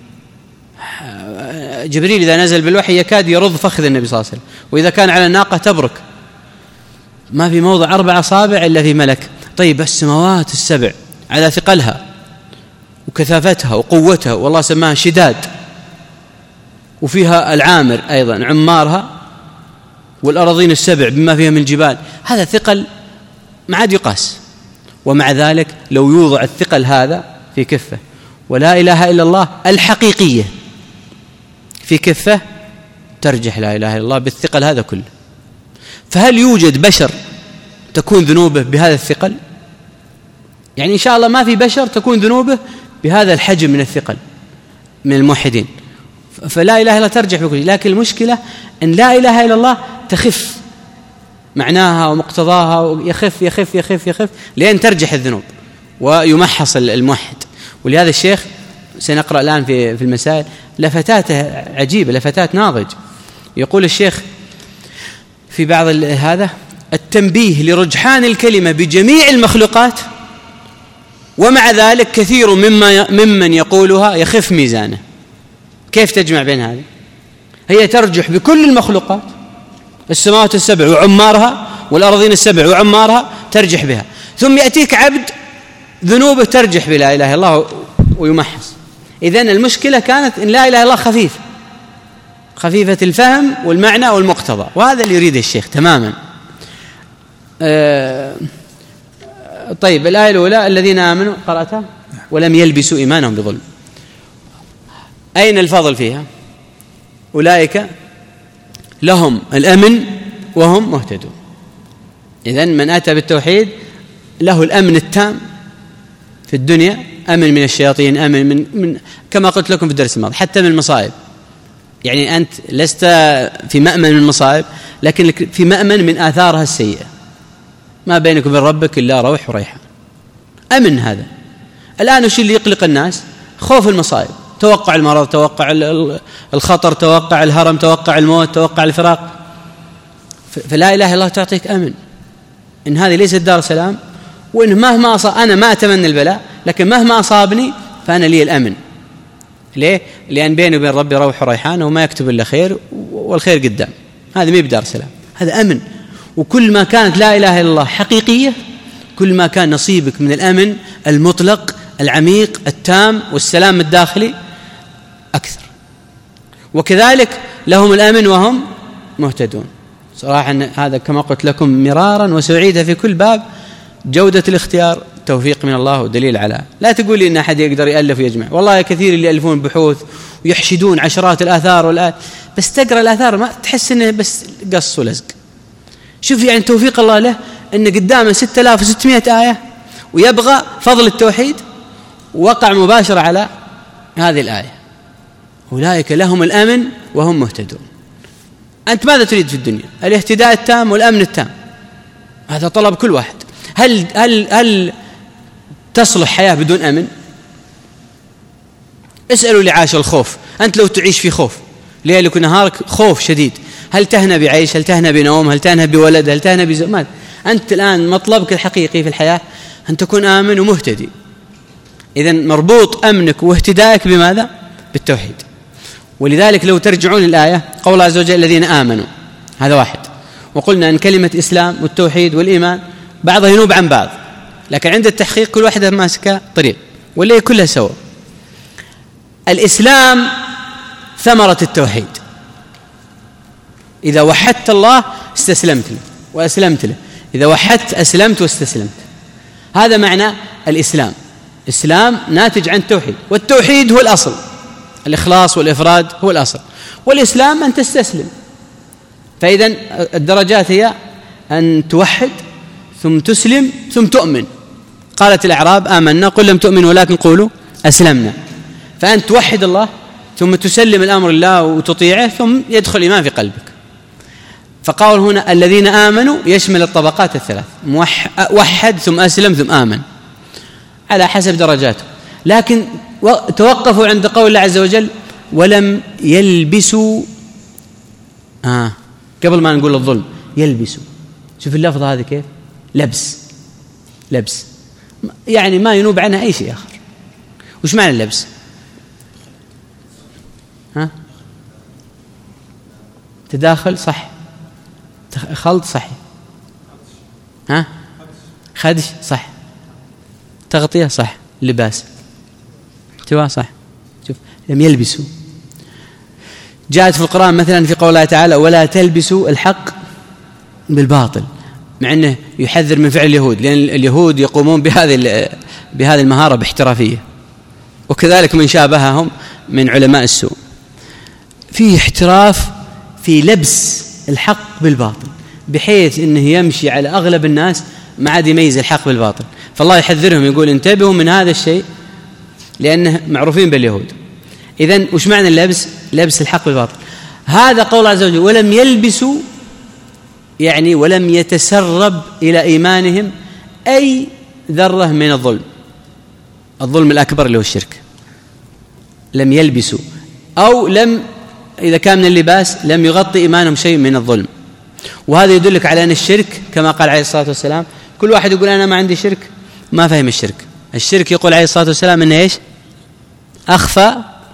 جبريل إذا نزل بالوحي يكاد يرض فخذ النبي صلى الله عليه وسلم، وإذا كان على الناقة تبرك. ما في موضع أربع أصابع إلا في ملك. طيب السماوات السبع على ثقلها وكثافتها وقوتها، والله سماها شداد، وفيها العامر أيضا عمارها، والأراضين السبع بما فيها من الجبال، هذا ثقل ما عاد يقاس. ومع ذلك لو يوضع الثقل هذا في كفة ولا إله إلا الله الحقيقية في كفة، ترجح لا إله إلا الله بالثقل هذا كله. فهل يوجد بشر تكون ذنوبه بهذا الثقل؟ يعني إن شاء الله ما في بشر تكون ذنوبه بهذا الحجم من الثقل من الموحدين، فلا إله إلا الله ترجح بكل. لكن المشكلة أن لا إله إلا الله تخف معناها ومقتضاها، يخف يخف يخف يخف لأن ترجح الذنوب ويمحص الموحد. ولهذا الشيخ سنقرأ الآن في في المسائل لفتات عجيبة، لفتات ناضج. يقول الشيخ في بعض هذا: التنبيه لرجحان الكلمة بجميع المخلوقات، ومع ذلك كثير مما ممن يقولها يخف ميزانه. كيف تجمع بين هذه؟ هي ترجح بكل المخلوقات، السماوات السبع وعمارها والأرضين السبع وعمارها ترجح بها، ثم يأتيك عبد ذنوبه ترجح بلا إله إلا الله ويمحص. إذن المشكلة كانت إن لا إله إلا الله خفيفة، خفيفة الفهم والمعنى والمقتضى، وهذا اللي يريده الشيخ تماما. أه طيب الآية الأولى: الذين آمنوا، قرأتها؟ ولم يلبسوا إيمانهم بظلم. أين الفضل فيها؟ أولئك لهم الأمن وهم مهتدون. إذن من أتى بالتوحيد له الأمن التام في الدنيا، أمن من الشياطين، أمن من, من كما قلت لكم في الدرس الماضي حتى من المصائب. يعني أنت لست في مأمن من المصائب، لكن في مأمن من آثارها السيئة. ما بينك وبين ربك إلا روح وريحان، أمن هذا. الآن وش اللي يقلق الناس؟ خوف المصائب، توقع المرض، توقع الخطر، توقع الهرم، توقع الموت، توقع الفراق. فلا إله إلا الله تعطيك أمن إن هذه ليست دار سلام، وإن مهما أصاب أنا ما أتمنى البلاء، لكن مهما أصابني فأنا لي الأمن. ليه؟ لأن بيني وبين ربي روح وريحان وما يكتب إلا خير، والخير قدام. هذا ما بدار سلام، هذا أمن. وكل ما كانت لا إله إلا الله حقيقية كل ما كان نصيبك من الأمن المطلق العميق التام والسلام الداخلي أكثر. وكذلك لهم الأمن وهم مهتدون. صراحة هذا كما قلت لكم مرارا وسعيدة في كل باب، جودة الاختيار توفيق من الله ودليل على. لا تقولي إن أحد يقدر يألف ويجمع، والله كثير اللي يألفون بحوث ويحشدون عشرات الآثار والآيات، بس تقرأ الآثار ما تحس إنه بس قص ولزق. شوف يعني توفيق الله له إن قدامه ستة آلاف وستمائة آية ويبغى فضل التوحيد، وقع مباشرة على هذه الآية: أولئك لهم الأمن وهم مهتدون. أنت ماذا تريد في الدنيا؟ الاهتداء التام والأمن التام، هذا طلب كل واحد. هل هل هل تصلح حياة بدون أمن؟ اسألوا اللي عاش الخوف. أنت لو تعيش في خوف ليلك ونهارك، خوف شديد، هل تهنى بعيش؟ هل تهنى بنوم؟ هل تهنى بولد؟ هل تهنى بزمان؟ أنت الآن مطلبك الحقيقي في الحياة أن تكون آمن ومهتدي. إذن مربوط أمنك واهتدائك بماذا؟ بالتوحيد. ولذلك لو ترجعون الآية قول الله عز وجل: الذين آمنوا، هذا واحد. وقلنا أن كلمة إسلام والتوحيد والإيمان بعضها ينوب عن بعض، لكن عند التحقيق كل واحدة ماسكة طريق، ولا كلها سوا. الإسلام ثمرة التوحيد. إذا وحدت الله استسلمت له وأسلمت له، إذا وحدت أسلمت واستسلمت. هذا معنى الإسلام. إسلام ناتج عن التوحيد، والتوحيد هو الأصل، الإخلاص والإفراد هو الأصل، والإسلام أن تستسلم. فإذن الدرجات هي أن توحد ثم تسلم ثم تؤمن. قالت الأعراب: آمنا قل لم تؤمنوا ولكن قولوا أسلمنا. فأنت توحد الله ثم تسلم الأمر لله وتطيعه ثم يدخل الإيمان في قلبك. فقال هنا الذين آمنوا يشمل الطبقات الثلاث: وحد ثم أسلم ثم آمن، على حسب درجاته. لكن توقفوا عند قول الله عز وجل: ولم يلبسوا. آه قبل ما نقول الظلم يلبسوا. شوف اللفظة هذه كيف لبس، لبس يعني ما ينوب عنها أي شيء آخر. وش معنى اللبس؟ ها تداخل صح، خلط صح، ها خدش صح، تغطية صح، لباس احتواء صح. شوف لم يلبسوا. جاءت في القرآن مثلا في قول الله تعالى ولا تلبسوا الحق بالباطل، مع أنه يحذر من فعل اليهود، لأن اليهود يقومون بهذه بهذه المهارة باحترافية، وكذلك من شابههم من علماء السوء. فيه احتراف في لبس الحق بالباطل، بحيث أنه يمشي على أغلب الناس ما عاد يميز الحق بالباطل. فالله يحذرهم يقول انتبهوا من هذا الشيء لأنه معروفين باليهود. إذن وش معنى اللبس؟ لبس الحق بالباطل. هذا قول الله عز وجل ولم يلبسوا، يعني ولم يتسرب إلى إيمانهم أي ذرة من الظلم، الظلم الأكبر اللي هو الشرك. لم يلبسوا، أو لم إذا كان من اللباس لم يغطي إيمانهم شيء من الظلم. وهذا يدلك على أن الشرك كما قال عليه الصلاة والسلام، كل واحد يقول أنا ما عندي شرك ما فهم الشرك. الشرك يقول عليه الصلاة والسلام إنه إيش؟ أخفى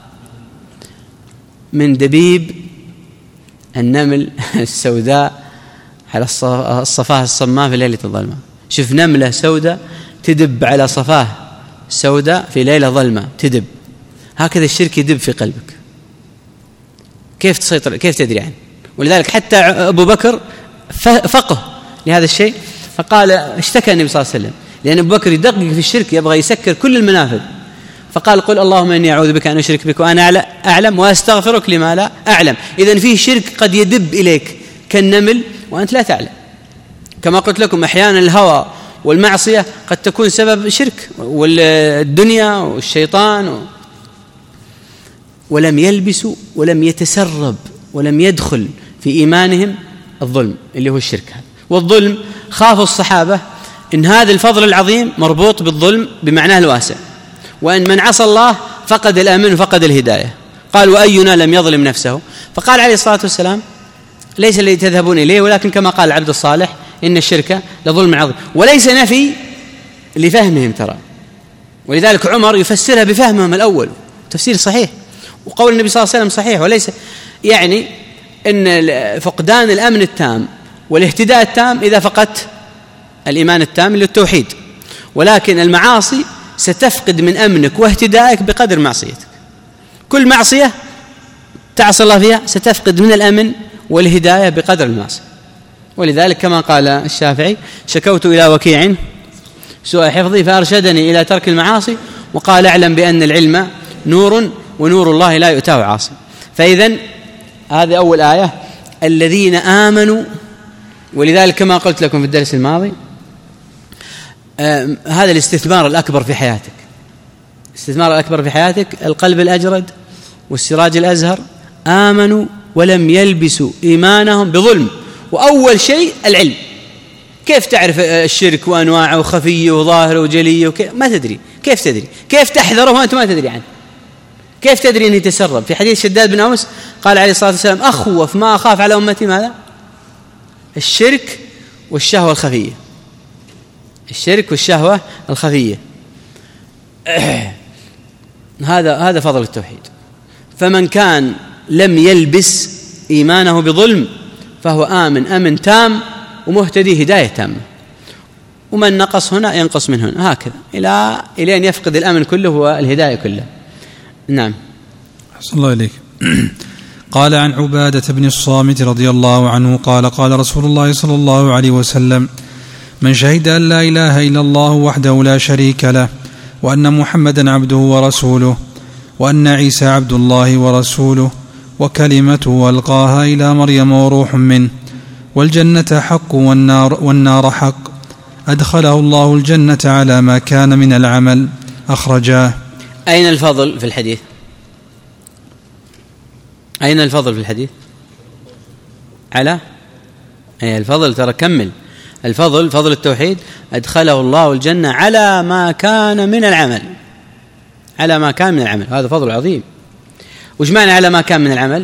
من دبيب النمل السوداء على الصفاه الصماء في ليلة الظلمة. شوف نملة سوداء تدب على صفاه سوداء في ليلة ظلمة تدب، هكذا الشرك يدب في قلبك. كيف تسيطر؟ كيف تدري عنه؟ ولذلك حتى أبو بكر فقه لهذا الشيء، فقال اشتكى النبي صلى الله عليه وسلم، لأن أبو بكر يدقق في الشرك، يبغى يسكر كل المنافذ، فقال قل اللهم إني أعوذ بك أن أشرك بك وأنا أعلم وأستغفرك لما لا أعلم. إذن فيه شرك قد يدب إليك كالنمل وأنت لا تعلم. كما قلت لكم أحيانا الهوى والمعصية قد تكون سبب شرك، والدنيا والشيطان و... ولم يلبسوا ولم يتسرب ولم يدخل في إيمانهم الظلم اللي هو الشرك. والظلم خافوا الصحابة إن هذا الفضل العظيم مربوط بالظلم بمعناه الواسع، وأن من عصى الله فقد الأمن وفقد الهداية. قال وأينا لم يظلم نفسه؟ فقال عليه الصلاة والسلام ليس الذي تذهبون إليه، ولكن كما قال عبد الصالح إن الشرك لظلم عظيم، وليس نفي لفهمهم ترى. ولذلك عمر يفسرها بفهمهم الأول تفسير صحيح، وقول النبي صلى الله عليه وسلم صحيح، وليس يعني أن فقدان الأمن التام والاهتداء التام إذا فقدت الإيمان التام اللي التوحيد، ولكن المعاصي ستفقد من أمنك واهتدائك بقدر معصيتك. كل معصية تعصي الله فيها ستفقد من الأمن والهداية بقدر المعصية. ولذلك كما قال الشافعي شكوت إلى وكيع سوء حفظي فأرشدني إلى ترك المعاصي، وقال اعلم بأن العلم نور ونور الله لا يؤتاه عاصي. فإذن هذه أول آية الذين آمنوا. ولذلك كما قلت لكم في الدرس الماضي آه هذا الاستثمار الأكبر في حياتك، الاستثمار الأكبر في حياتك القلب الأجرد والسراج الأزهر آمنوا ولم يلبسوا إيمانهم بظلم. وأول شيء العلم. كيف تعرف الشرك وأنواعه وخفيه وظاهره وجليه وكيف؟ ما تدري. كيف تدري؟ كيف تحذره وأنت ما تدري عنه؟ كيف تدري أنه يتسرب؟ في حديث شداد بن أوس قال عليه الصلاة والسلام أخوف ما أخاف على أمتي ماذا؟ الشرك والشهوة الخفية. الشرك والشهوة الخفية هذا هذا فضل التوحيد. فمن كان لم يلبس إيمانه بظلم فهو آمن أمن تام ومهتدي هداية تامة، ومن نقص هنا ينقص من هنا، هكذا إلى إلى أن يفقد الأمن كله والهداية كلها. نعم. أحسن الله إليك. قال عن عبادة بن الصامت رضي الله عنه قال قال رسول الله صلى الله عليه وسلم من شهد أن لا إله إلا الله وحده لا شريك له وأن محمدا عبده ورسوله وأن عيسى عبد الله ورسوله وكلمته ألقاها إلى مريم وروح منه والجنة حق والنار, والنار حق أدخله الله الجنة على ما كان من العمل. أخرجاه. أين الفضل في الحديث؟ أين الفضل في الحديث؟ على أي الفضل؟ ترى كمل. الفضل فضل التوحيد أدخله الله الجنة على ما كان من العمل، على ما كان من العمل. هذا فضل عظيم. وش معنى على ما كان من العمل؟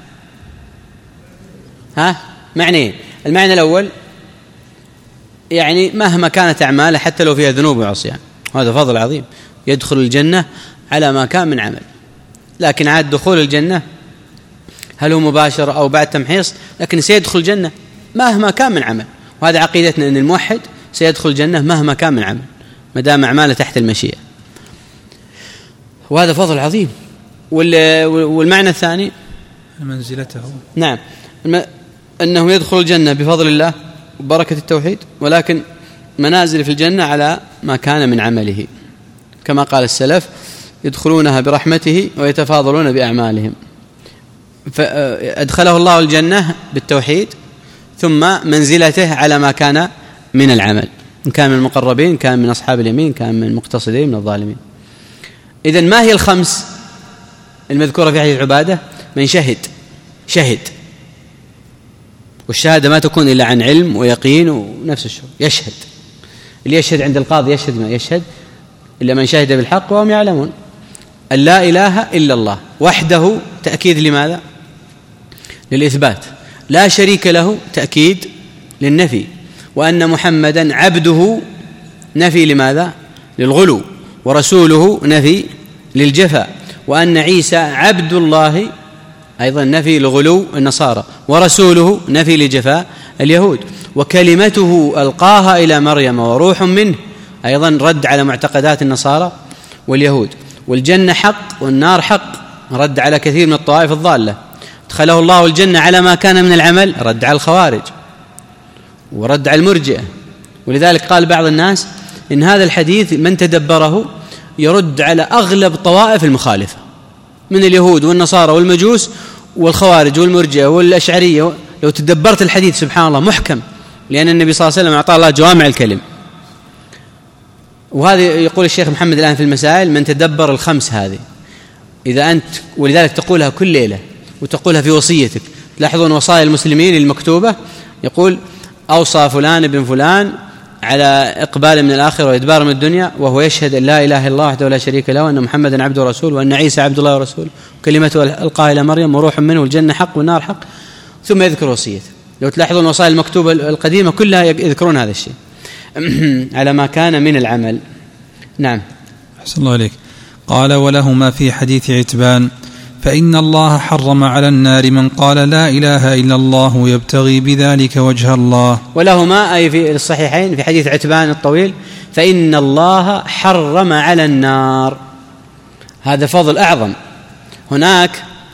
ها معنى المعنى الأول يعني مهما كانت أعماله حتى لو فيها ذنوب وعصيان، هذا فضل عظيم. يدخل الجنة على ما كان من عمل. لكن عاد دخول الجنة هل هو مباشر أو بعد تمحيص، لكن سيدخل الجنة مهما كان من عمل. وهذا عقيدتنا أن الموحد سيدخل الجنة مهما كان من عمل، ما دام أعماله تحت المشيئة، وهذا فضل عظيم. والمعنى الثاني منزلته، نعم، أنه يدخل الجنة بفضل الله وبركة التوحيد، ولكن منازل في الجنة على ما كان من عمله، كما قال السلف: يدخلونها برحمته ويتفاضلون بأعمالهم. فأدخله الله الجنة بالتوحيد، ثم منزلته على ما كان من العمل، إن كان من المقربين، كان من أصحاب اليمين، كان من المقتصدين، من الظالمين. إذن ما هي الخمس المذكورة في حديث عبادة؟ من شهد شهد، والشهادة ما تكون إلا عن علم ويقين ونفس الشيء. يشهد، اللي يشهد عند القاضي يشهد ما يشهد إلا من شهد بالحق وهم يعلمون. أن لا إله إلا الله وحده تأكيد لماذا؟ للإثبات. لا شريك له تأكيد للنفي. وأن محمدا عبده نفي لماذا؟ للغلو. ورسوله نفي للجفا. وأن عيسى عبد الله أيضا نفي لغلو النصارى. ورسوله نفي لجفاء اليهود. وكلمته ألقاها إلى مريم وروح منه أيضا رد على معتقدات النصارى واليهود. والجنة حق والنار حق، رد على كثير من الطوائف الضالة. ادخله الله الجنة على ما كان من العمل، رد على الخوارج ورد على المرجئة. ولذلك قال بعض الناس إن هذا الحديث من تدبره يرد على أغلب طوائف المخالفة من اليهود والنصارى والمجوس والخوارج والمرجئة والأشعرية. لو تدبرت الحديث سبحان الله محكم، لأن النبي صلى الله عليه وسلم أعطاه الله جوامع الكلم. وهذا يقول الشيخ محمد الآن في المسائل: من تدبر الخمس هذه، إذا أنت، ولذلك تقولها كل ليلة وتقولها في وصيتك. تلاحظون وصايا المسلمين المكتوبة يقول: أوصى فلان بن فلان على إقبال من الآخرة وإدبار من الدنيا وهو يشهد أن لا إله إلا الله وحده لا شريك له، وأن محمدا عبده ورسوله، وأن عيسى عبد الله ورسوله، وكلمته ألقاها إلى مريم وروح منه، والجنة حق والنار حق، ثم يذكر وصيته. لو تلاحظون وصايا المكتوبة القديمة كلها يذكرون هذا الشيء على ما كان من العمل. نعم. أحسن الله عليك. قال: ولهما في حديث عتبان: فإن الله حرم على النار من قال لا إله إلا الله يبتغي بذلك وجه الله. ولهما أي في الصحيحين في حديث عتبان الطويل: فإن الله حرم على النار. هذا فضل أعظم. هناك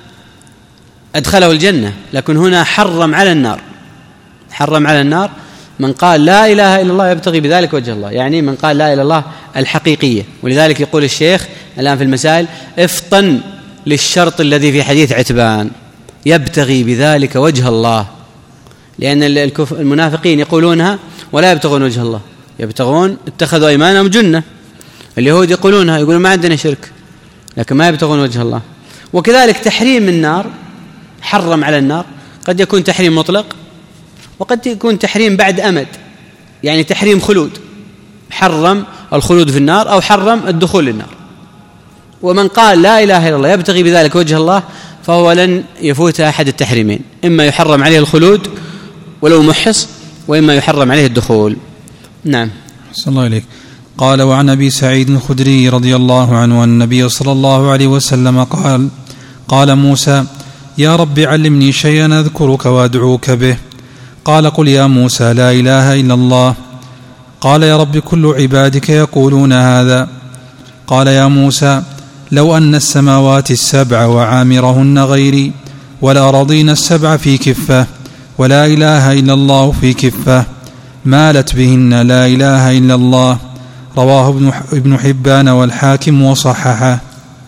أدخله الجنة، لكن هنا حرم على النار. حرم على النار من قال لا إله إلا الله يبتغي بذلك وجه الله، يعني من قال لا إله إلا الله الحقيقية. ولذلك يقول الشيخ الآن في المسائل: افطن للشرط الذي في حديث عتبان، يبتغي بذلك وجه الله. لأن المنافقين يقولونها ولا يبتغون وجه الله، يبتغون اتخذوا أيمانهم جنة. اليهود يقولونها، يقولون ما عندنا شرك، لكن ما يبتغون وجه الله. وكذلك تحريم النار، حرم على النار، قد يكون تحريم مطلق وقد يكون تحريم بعد أمد، يعني تحريم خلود، حرم الخلود في النار أو حرم الدخول للنار. ومن قال لا إله إلا الله يبتغي بذلك وجه الله فهو لن يفوت أحد التحريمين، إما يحرم عليه الخلود ولو محص، وإما يحرم عليه الدخول. نعم. صلى الله عليك. قال: وعن أبي سعيد الخدري رضي الله عنه أن النبي صلى الله عليه وسلم قال: قال موسى: يا رب علمني شيئا أذكرك وأدعوك به. قال: قل يا موسى لا إله إلا الله. قال: يا رب كل عبادك يقولون هذا. قال: يا موسى لو أن السماوات السبع وعامرهن غيري والأراضين السبع في كفة ولا إله إلا الله في كفة مالت بهن لا إله إلا الله. رواه ابن حبان والحاكم وصححه.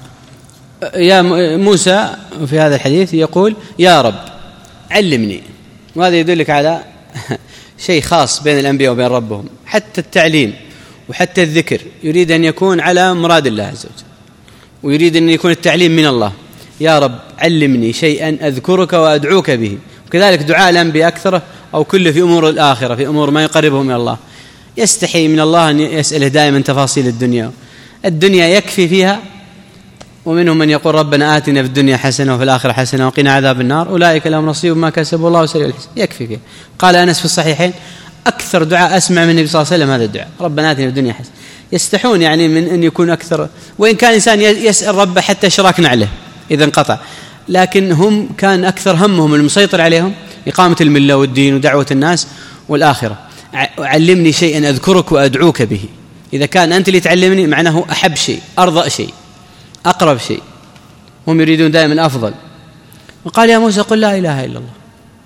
يا موسى في هذا الحديث يقول: يا رب علمني، وهذا يدلك على شيء خاص بين الأنبياء وبين ربهم. حتى التعليم وحتى الذكر يريد أن يكون على مراد الله عز وجل، ويريد أن يكون التعليم من الله. يا رب علمني شيئا أذكرك وأدعوك به. وكذلك دعاء الأنبياء أكثره أو كله في أمور الآخرة، في أمور ما يقربهم من الله. يستحي من الله أن يسأله دائما تفاصيل الدنيا. الدنيا يكفي فيها، ومنهم من يقول ربنا آتنا في الدنيا حسنة وفي الآخرة حسنة وقنا عذاب النار، أولئك لهم نصيب ما كسبوا الله سريع الحساب. يكفي فيها. قال أنس في الصحيحين: أكثر دعاء أسمع من النبي صلى الله عليه وسلم هذا الدعاء، ربنا آتنا في الدنيا حسنة. يستحون يعني من أن يكون أكثر، وإن كان إنسان يسأل ربه حتى إشراك نعله إذا انقطع، لكن هم كان أكثر همهم المسيطر عليهم إقامة الملة والدين ودعوة الناس والآخرة. علمني شيئا أذكرك وأدعوك به. إذا كان أنت اللي تعلمني معناه أحب شيء، أرضأ شيء، أقرب شيء، هم يريدون دائما أفضل. وقال يا موسى قل لا إله إلا الله.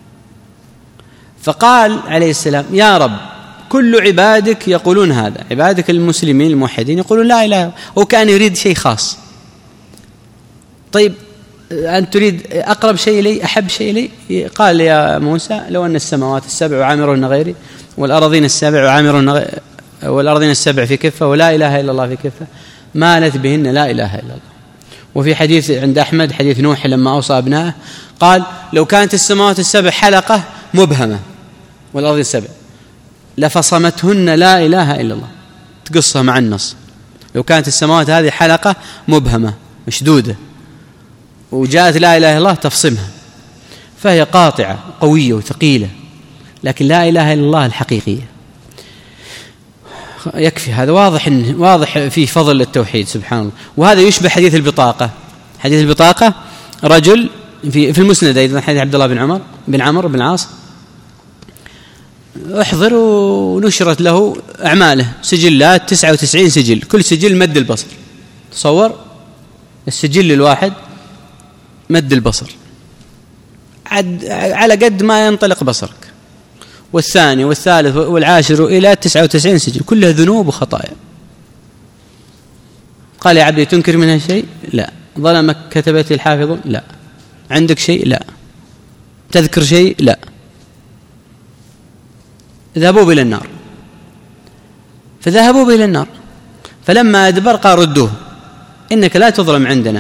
فقال عليه السلام يا رب كل عبادك يقولون هذا، عبادك المسلمين الموحدين يقولون لا إله إلا الله، وكان يريد شيء خاص. طيب أنت تريد أقرب شيء لي، أحب شيء لي؟ قال يا موسى لو أن السماوات السبع وعامرهن غيري والأراضين السبع وعامرهن غيري والأرضين السبع في كفة ولا إله إلا الله في كفة مالت بهن لا إله إلا الله. وفي حديث عند أحمد حديث نوح لما أوصى أبنائه قال لو كانت السماوات السبع حلقة مبهمة والأرض السبع لفصمتهن لا إله إلا الله، تقصها مع النص. لو كانت السماوات هذه حلقة مبهمة مشدودة وجاءت لا إله إلا الله تفصمها، فهي قاطعة قوية وثقيلة، لكن لا إله إلا الله الحقيقية. يكفي هذا واضح واضح في فضل التوحيد سبحان الله. وهذا يشبه حديث البطاقة. حديث البطاقة رجل في في المسند أيضا حديث عبد الله بن عمر بن عمرو بن العاص احضر ونشرت له أعماله سجلات تسعة وتسعين سجل، كل سجل مد البصر. تصور السجل الواحد مد البصر على قد ما ينطلق بصرك، والثاني والثالث والعاشر إلى تسعة وتسعين سجل كلها ذنوب وخطايا. قال يا عبدي تنكر منها شيء؟ لا. ظلمك كتبت الحافظ؟ لا. عندك شيء؟ لا. تذكر شيء؟ لا. ذهبوا إلى النار. فذهبوا إلى النار، فلما أدبر قال ردوه إنك لا تظلم عندنا،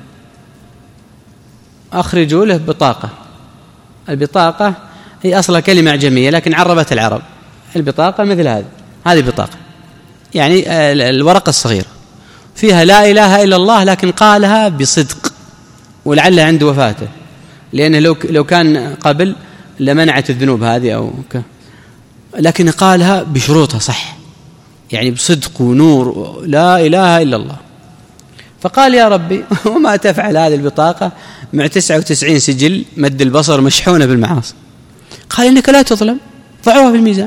أخرجوا له بطاقة. البطاقة هي أصلها كلمة أعجمية لكن عربت العرب. البطاقة مثل هذه، هذه بطاقة يعني الورقة الصغيرة فيها لا إله إلا الله، لكن قالها بصدق ولعل عند وفاته، لأنه لو لو كان قبل لمنعت الذنوب هذه أو ك... لكن قالها بشروطها صح، يعني بصدق ونور لا إله إلا الله. فقال يا ربي وما تفعل هذه البطاقة مع تسعة وتسعين سجل مد البصر مشحونة بالمعاصي؟ قال إنك لا تظلم، ضعوها في الميزان.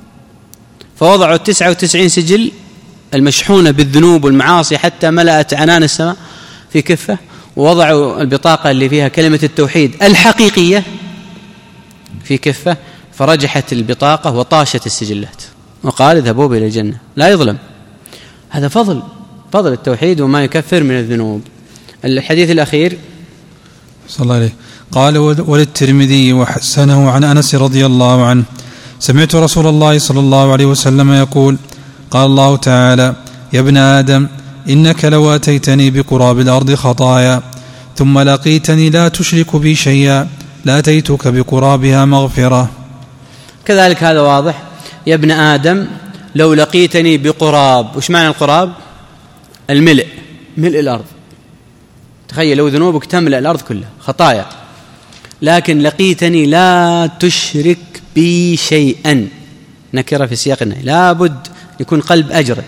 فوضعوا التسعة وتسعين سجل المشحونة بالذنوب والمعاصي حتى ملأت عنان السماء في كفة، ووضعوا البطاقة اللي فيها كلمة التوحيد الحقيقية في كفة، فرجحت البطاقة وطاشت السجلات وقال اذهبوا إلى الجنة. لا يظلم. هذا فضل فضل التوحيد وما يكفر من الذنوب. الحديث الأخير صلى الله عليه قال وللترمذي وحسنه عن أنس رضي الله عنه سمعت رسول الله صلى الله عليه وسلم يقول قال الله تعالى يا ابن آدم إنك لو أتيتني بقراب الأرض خطايا ثم لقيتني لا تشرك بي شيئا لأتيتك بقرابها مغفرة. كذلك هذا واضح. يا ابن آدم لو لقيتني بقراب، وش معنى القراب؟ الملء، ملء الأرض. تخيل لو ذنوبك تملأ الأرض كلها خطايا، لكن لقيتني لا تشرك بي شيئا، نكرة في سياق النهي، لا بد يكون قلب أجرد.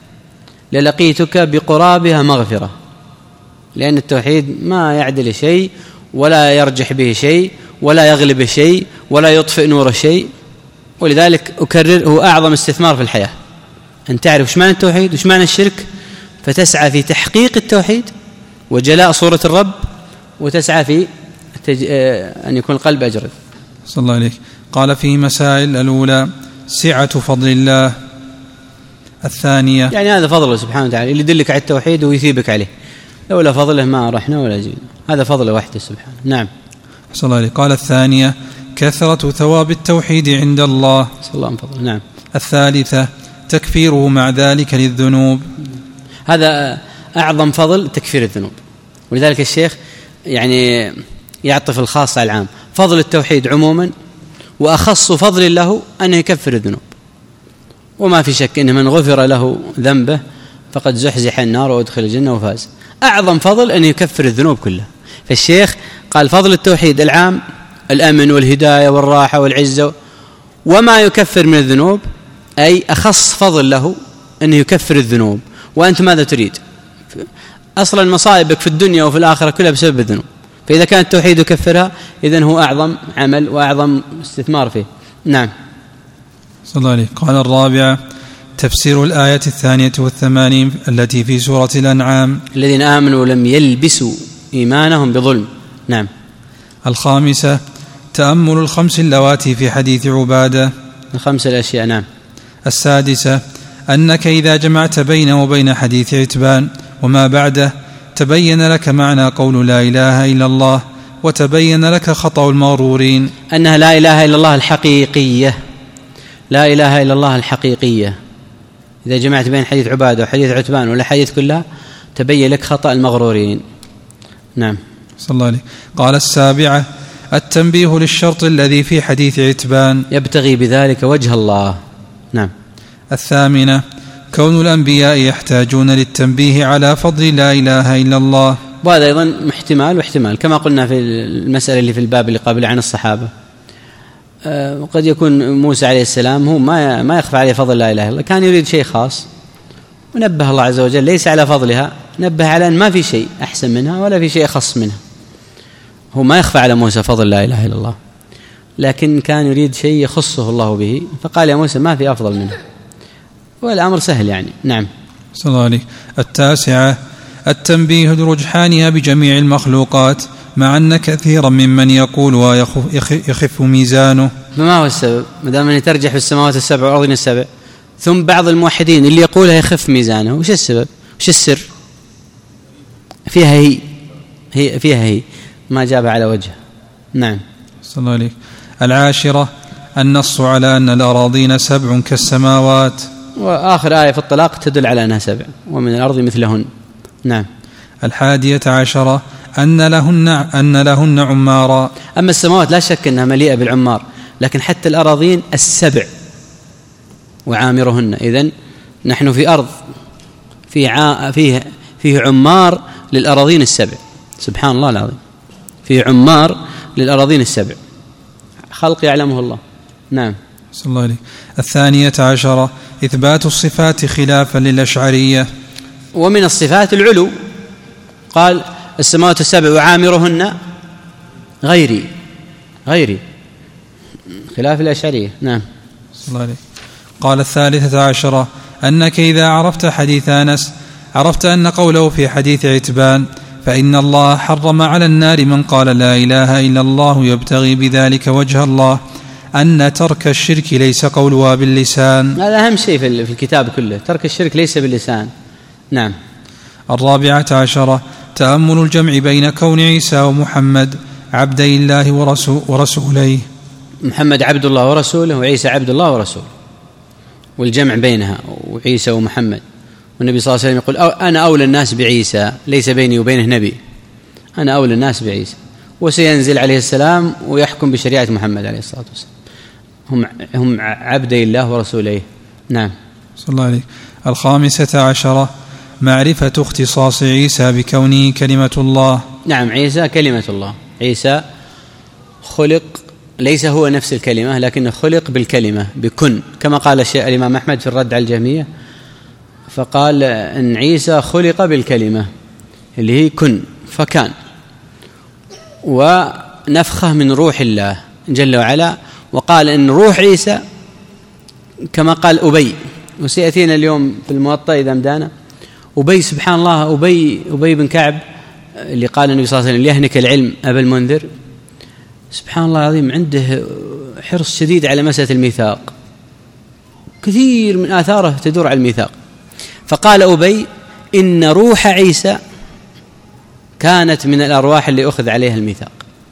للقيتك بقرابها مغفرة، لأن التوحيد ما يعدل شيء ولا يرجح به شيء ولا يغلب شيء ولا يطفئ نور شيء. ولذلك أكرر هو أعظم استثمار في الحياة، أن تعرف وش معنى التوحيد وش معنى الشرك، فتسعى في تحقيق التوحيد وجلاء صورة الرب، وتسعى في التج... أن يكون القلب أجرد. صلى الله عليك. قال في مسائل الأولى سعة فضل الله. الثانية يعني هذا فضله سبحانه وتعالى اللي يدلك على التوحيد ويثيبك عليه، لولا فضله ما رحنا ولا جينا، هذا فضله وحده سبحانه. نعم. صلى الله عليه. قال الثانية كثرة ثواب التوحيد عند الله. صلى الله عليه وسلم. نعم. الثالثة تكفيره مع ذلك للذنوب. هذا أعظم فضل تكفير الذنوب، ولذلك الشيخ يعني يعطف الخاص على العام. فضل التوحيد عموما، وأخص فضل له أنه يكفر الذنوب، وما في شك أن من غفر له ذنبه فقد زحزح النار وادخل الجنة وفاز. أعظم فضل أن يكفر الذنوب كلها. فالشيخ قال فضل التوحيد العام الأمن والهداية والراحة والعزة، وما يكفر من الذنوب أي أخص فضل له أن يكفر الذنوب. وأنت ماذا تريد؟ أصلا مصائبك في الدنيا وفي الآخرة كلها بسبب الذنوب، فإذا كان التوحيد يكفرها إذن هو أعظم عمل وأعظم استثمار فيه. نعم. صلى الله عليه. قال الرابعة تفسير الآية الثانية والثمانين التي في سورة الأنعام: الذين آمنوا ولم يلبسوا إيمانهم بظلم. نعم. الخامسة تأمل الخمس اللواتي في حديث عبادة. الخمس الأشياء. نعم. السادسة أنك إذا جمعت بين وبين حديث عتبان وما بعده تبين لك معنى قول لا إله إلا الله، وتبين لك خطأ المغرورين. أنها لا إله إلا الله الحقيقية، لا إله إلا الله الحقيقية. إذا جمعت بين حديث عبادة وحديث عتبان ولا حديث كلها تبين لك خطأ المغرورين. نعم. صلى الله عليه. قال: السابعة التنبيه للشرط الذي في حديث عتبان يبتغي بذلك وجه الله. نعم. الثامنة كون الأنبياء يحتاجون للتنبيه على فضل لا إله إلا الله، وهذا أيضا احتمال واحتمال كما قلنا في المسألة اللي في الباب اللي قبل عن الصحابة. أه قد يكون موسى عليه السلام هو ما ما يخفى عليه فضل لا إله إلا الله، كان يريد شيء خاص ونبه الله عز وجل ليس على فضلها، نبه على أن ما في شيء أحسن منها ولا في شيء أخص منها. هو ما يخفى على موسى فضل لا إله إلا الله، لكن كان يريد شيء يخصه الله به، فقال يا موسى ما في أفضل منه، والأمر سهل يعني. نعم. صلى الله عليه. التاسعة التنبيه لرجحانها بجميع المخلوقات، مع أن كثيرا ممن يقول ويخف ميزانه. فما هو السبب؟ ما دام أنها ترجح في السماوات السبع والأرضين السبع، ثم بعض الموحدين اللي يقولها يخف ميزانه، وش السبب؟ وش السر؟ فيها هي هي فيها هي ما جاب على وجهه. نعم. صلى الله عليه. العاشرة النص على أن الأراضين سبع كالسماوات، وآخر آية في الطلاق تدل على أنها سبع ومن الأرض مثلهن. نعم. الحادية عشرة أن لهن أن لهن عمارا. أما السماوات لا شك أنها مليئة بالعمار، لكن حتى الأراضين السبع وعامرهن. إذن نحن في أرض فيه ع... فيه فيه عمار للأراضين السبع، سبحان الله العظيم، فيه عمار للأراضين السبع، خلق يعلمه الله. نعم. صلى الله عليه. الثانية عشرة إثبات الصفات خلافا للأشعرية. ومن الصفات العلو، قال السماوات السبع وعامرهن غيري غيري خلاف الأشعرية. نعم. صلى الله عليه. قال الثالثة عشرة أنك إذا عرفت حديث أنس عرفت أن قوله في حديث عتبان فإن الله حرم على النار من قال لا إله إلا الله يبتغي بذلك وجه الله، أن ترك الشرك ليس قولها باللسان. هذا أهم شيء في الكتاب كله، ترك الشرك ليس باللسان. نعم. الرابعة عشرة تأمل الجمع بين كون عيسى ومحمد عبدي الله ورسول ورسوليه. محمد عبد الله ورسوله، وعيسى عبد الله ورسوله، والجمع بينها وعيسى ومحمد. والنبي صلى الله عليه وسلم يقول أنا أولى الناس بعيسى، ليس بيني وبينه نبي، أنا أولى الناس بعيسى، وسينزل عليه السلام ويحكم بشريعة محمد عليه الصلاة والسلام. هم هم عبدي الله ورسوله. نعم. صلى الله عليه. الخامسة عشرة معرفة اختصاص عيسى بكونه كلمة الله. نعم، عيسى كلمة الله. عيسى خلق، ليس هو نفس الكلمة لكنه خلق بالكلمة بكن، كما قال الشيخ الإمام أحمد في الرد على الجهمية، فقال أن عيسى خلق بالكلمة اللي هي كن فكان، ونفخه من روح الله جل وعلا. وقال أن روح عيسى كما قال أبي، وسيأتينا اليوم في الموطأ إذا مدانا أبي، سبحان الله، أبي أبي بن كعب اللي قال النبي صلى الله عليه وسلم ليهنك العلم أبا المنذر، سبحان الله العظيم، عنده حرص شديد على مسألة الميثاق، كثير من آثاره تدور على الميثاق. فقال أبي إن روح عيسى كانت من الأرواح اللي أخذ عليها الميثاق.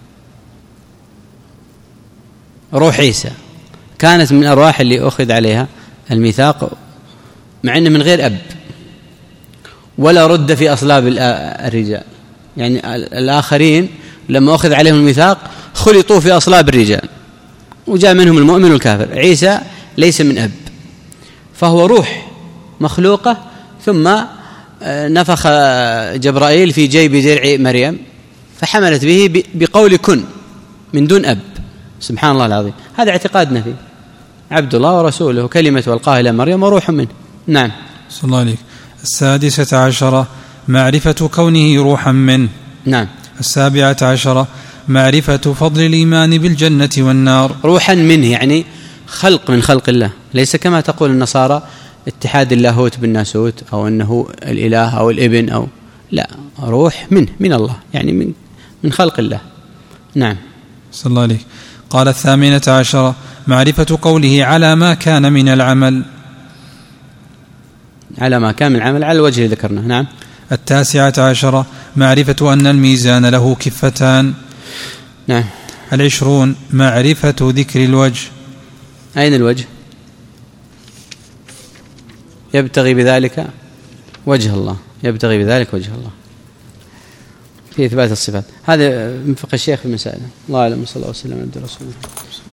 روح عيسى كانت من الأرواح اللي أخذ عليها الميثاق، مع أنه من غير أب ولا رد في أصلاب الرجال، يعني الآخرين لما أخذ عليهم الميثاق خلطوا في أصلاب الرجال وجاء منهم المؤمن والكافر. عيسى ليس من أب، فهو روح مخلوقة، ثم نفخ جبرائيل في جيب درع مريم فحملت به بقول كن من دون أب. سبحان الله العظيم، هذا اعتقادنا فيه، عبد الله ورسوله كلمة والقاه إلى مريم وروح منه. نعم. صلى الله عليه. السادسة عشرة معرفة كونه روحا منه. نعم. السابعة عشرة معرفة فضل الإيمان بالجنة والنار. روحا منه يعني خلق من خلق الله، ليس كما تقول النصارى اتحاد اللاهوت بالناسوت أو أنه الإله أو الابن أو لا، روح منه من الله، يعني من من خلق الله. نعم. صلى الله عليه. قال الثامنة عشرة معرفة قوله على ما كان من العمل. على ما كان من العمل على الوجه اللي ذكرناه. نعم. التاسعة عشرة معرفة أن الميزان له كفتان. نعم. العشرون معرفة ذكر الوجه. أين الوجه؟ يبتغي بذلك وجه الله، يبتغي بذلك وجه الله في إثبات الصفات. هذا من فقه الشيخ في المسائل. الله أعلم، صلى الله عليه وسلم عبد رسوله.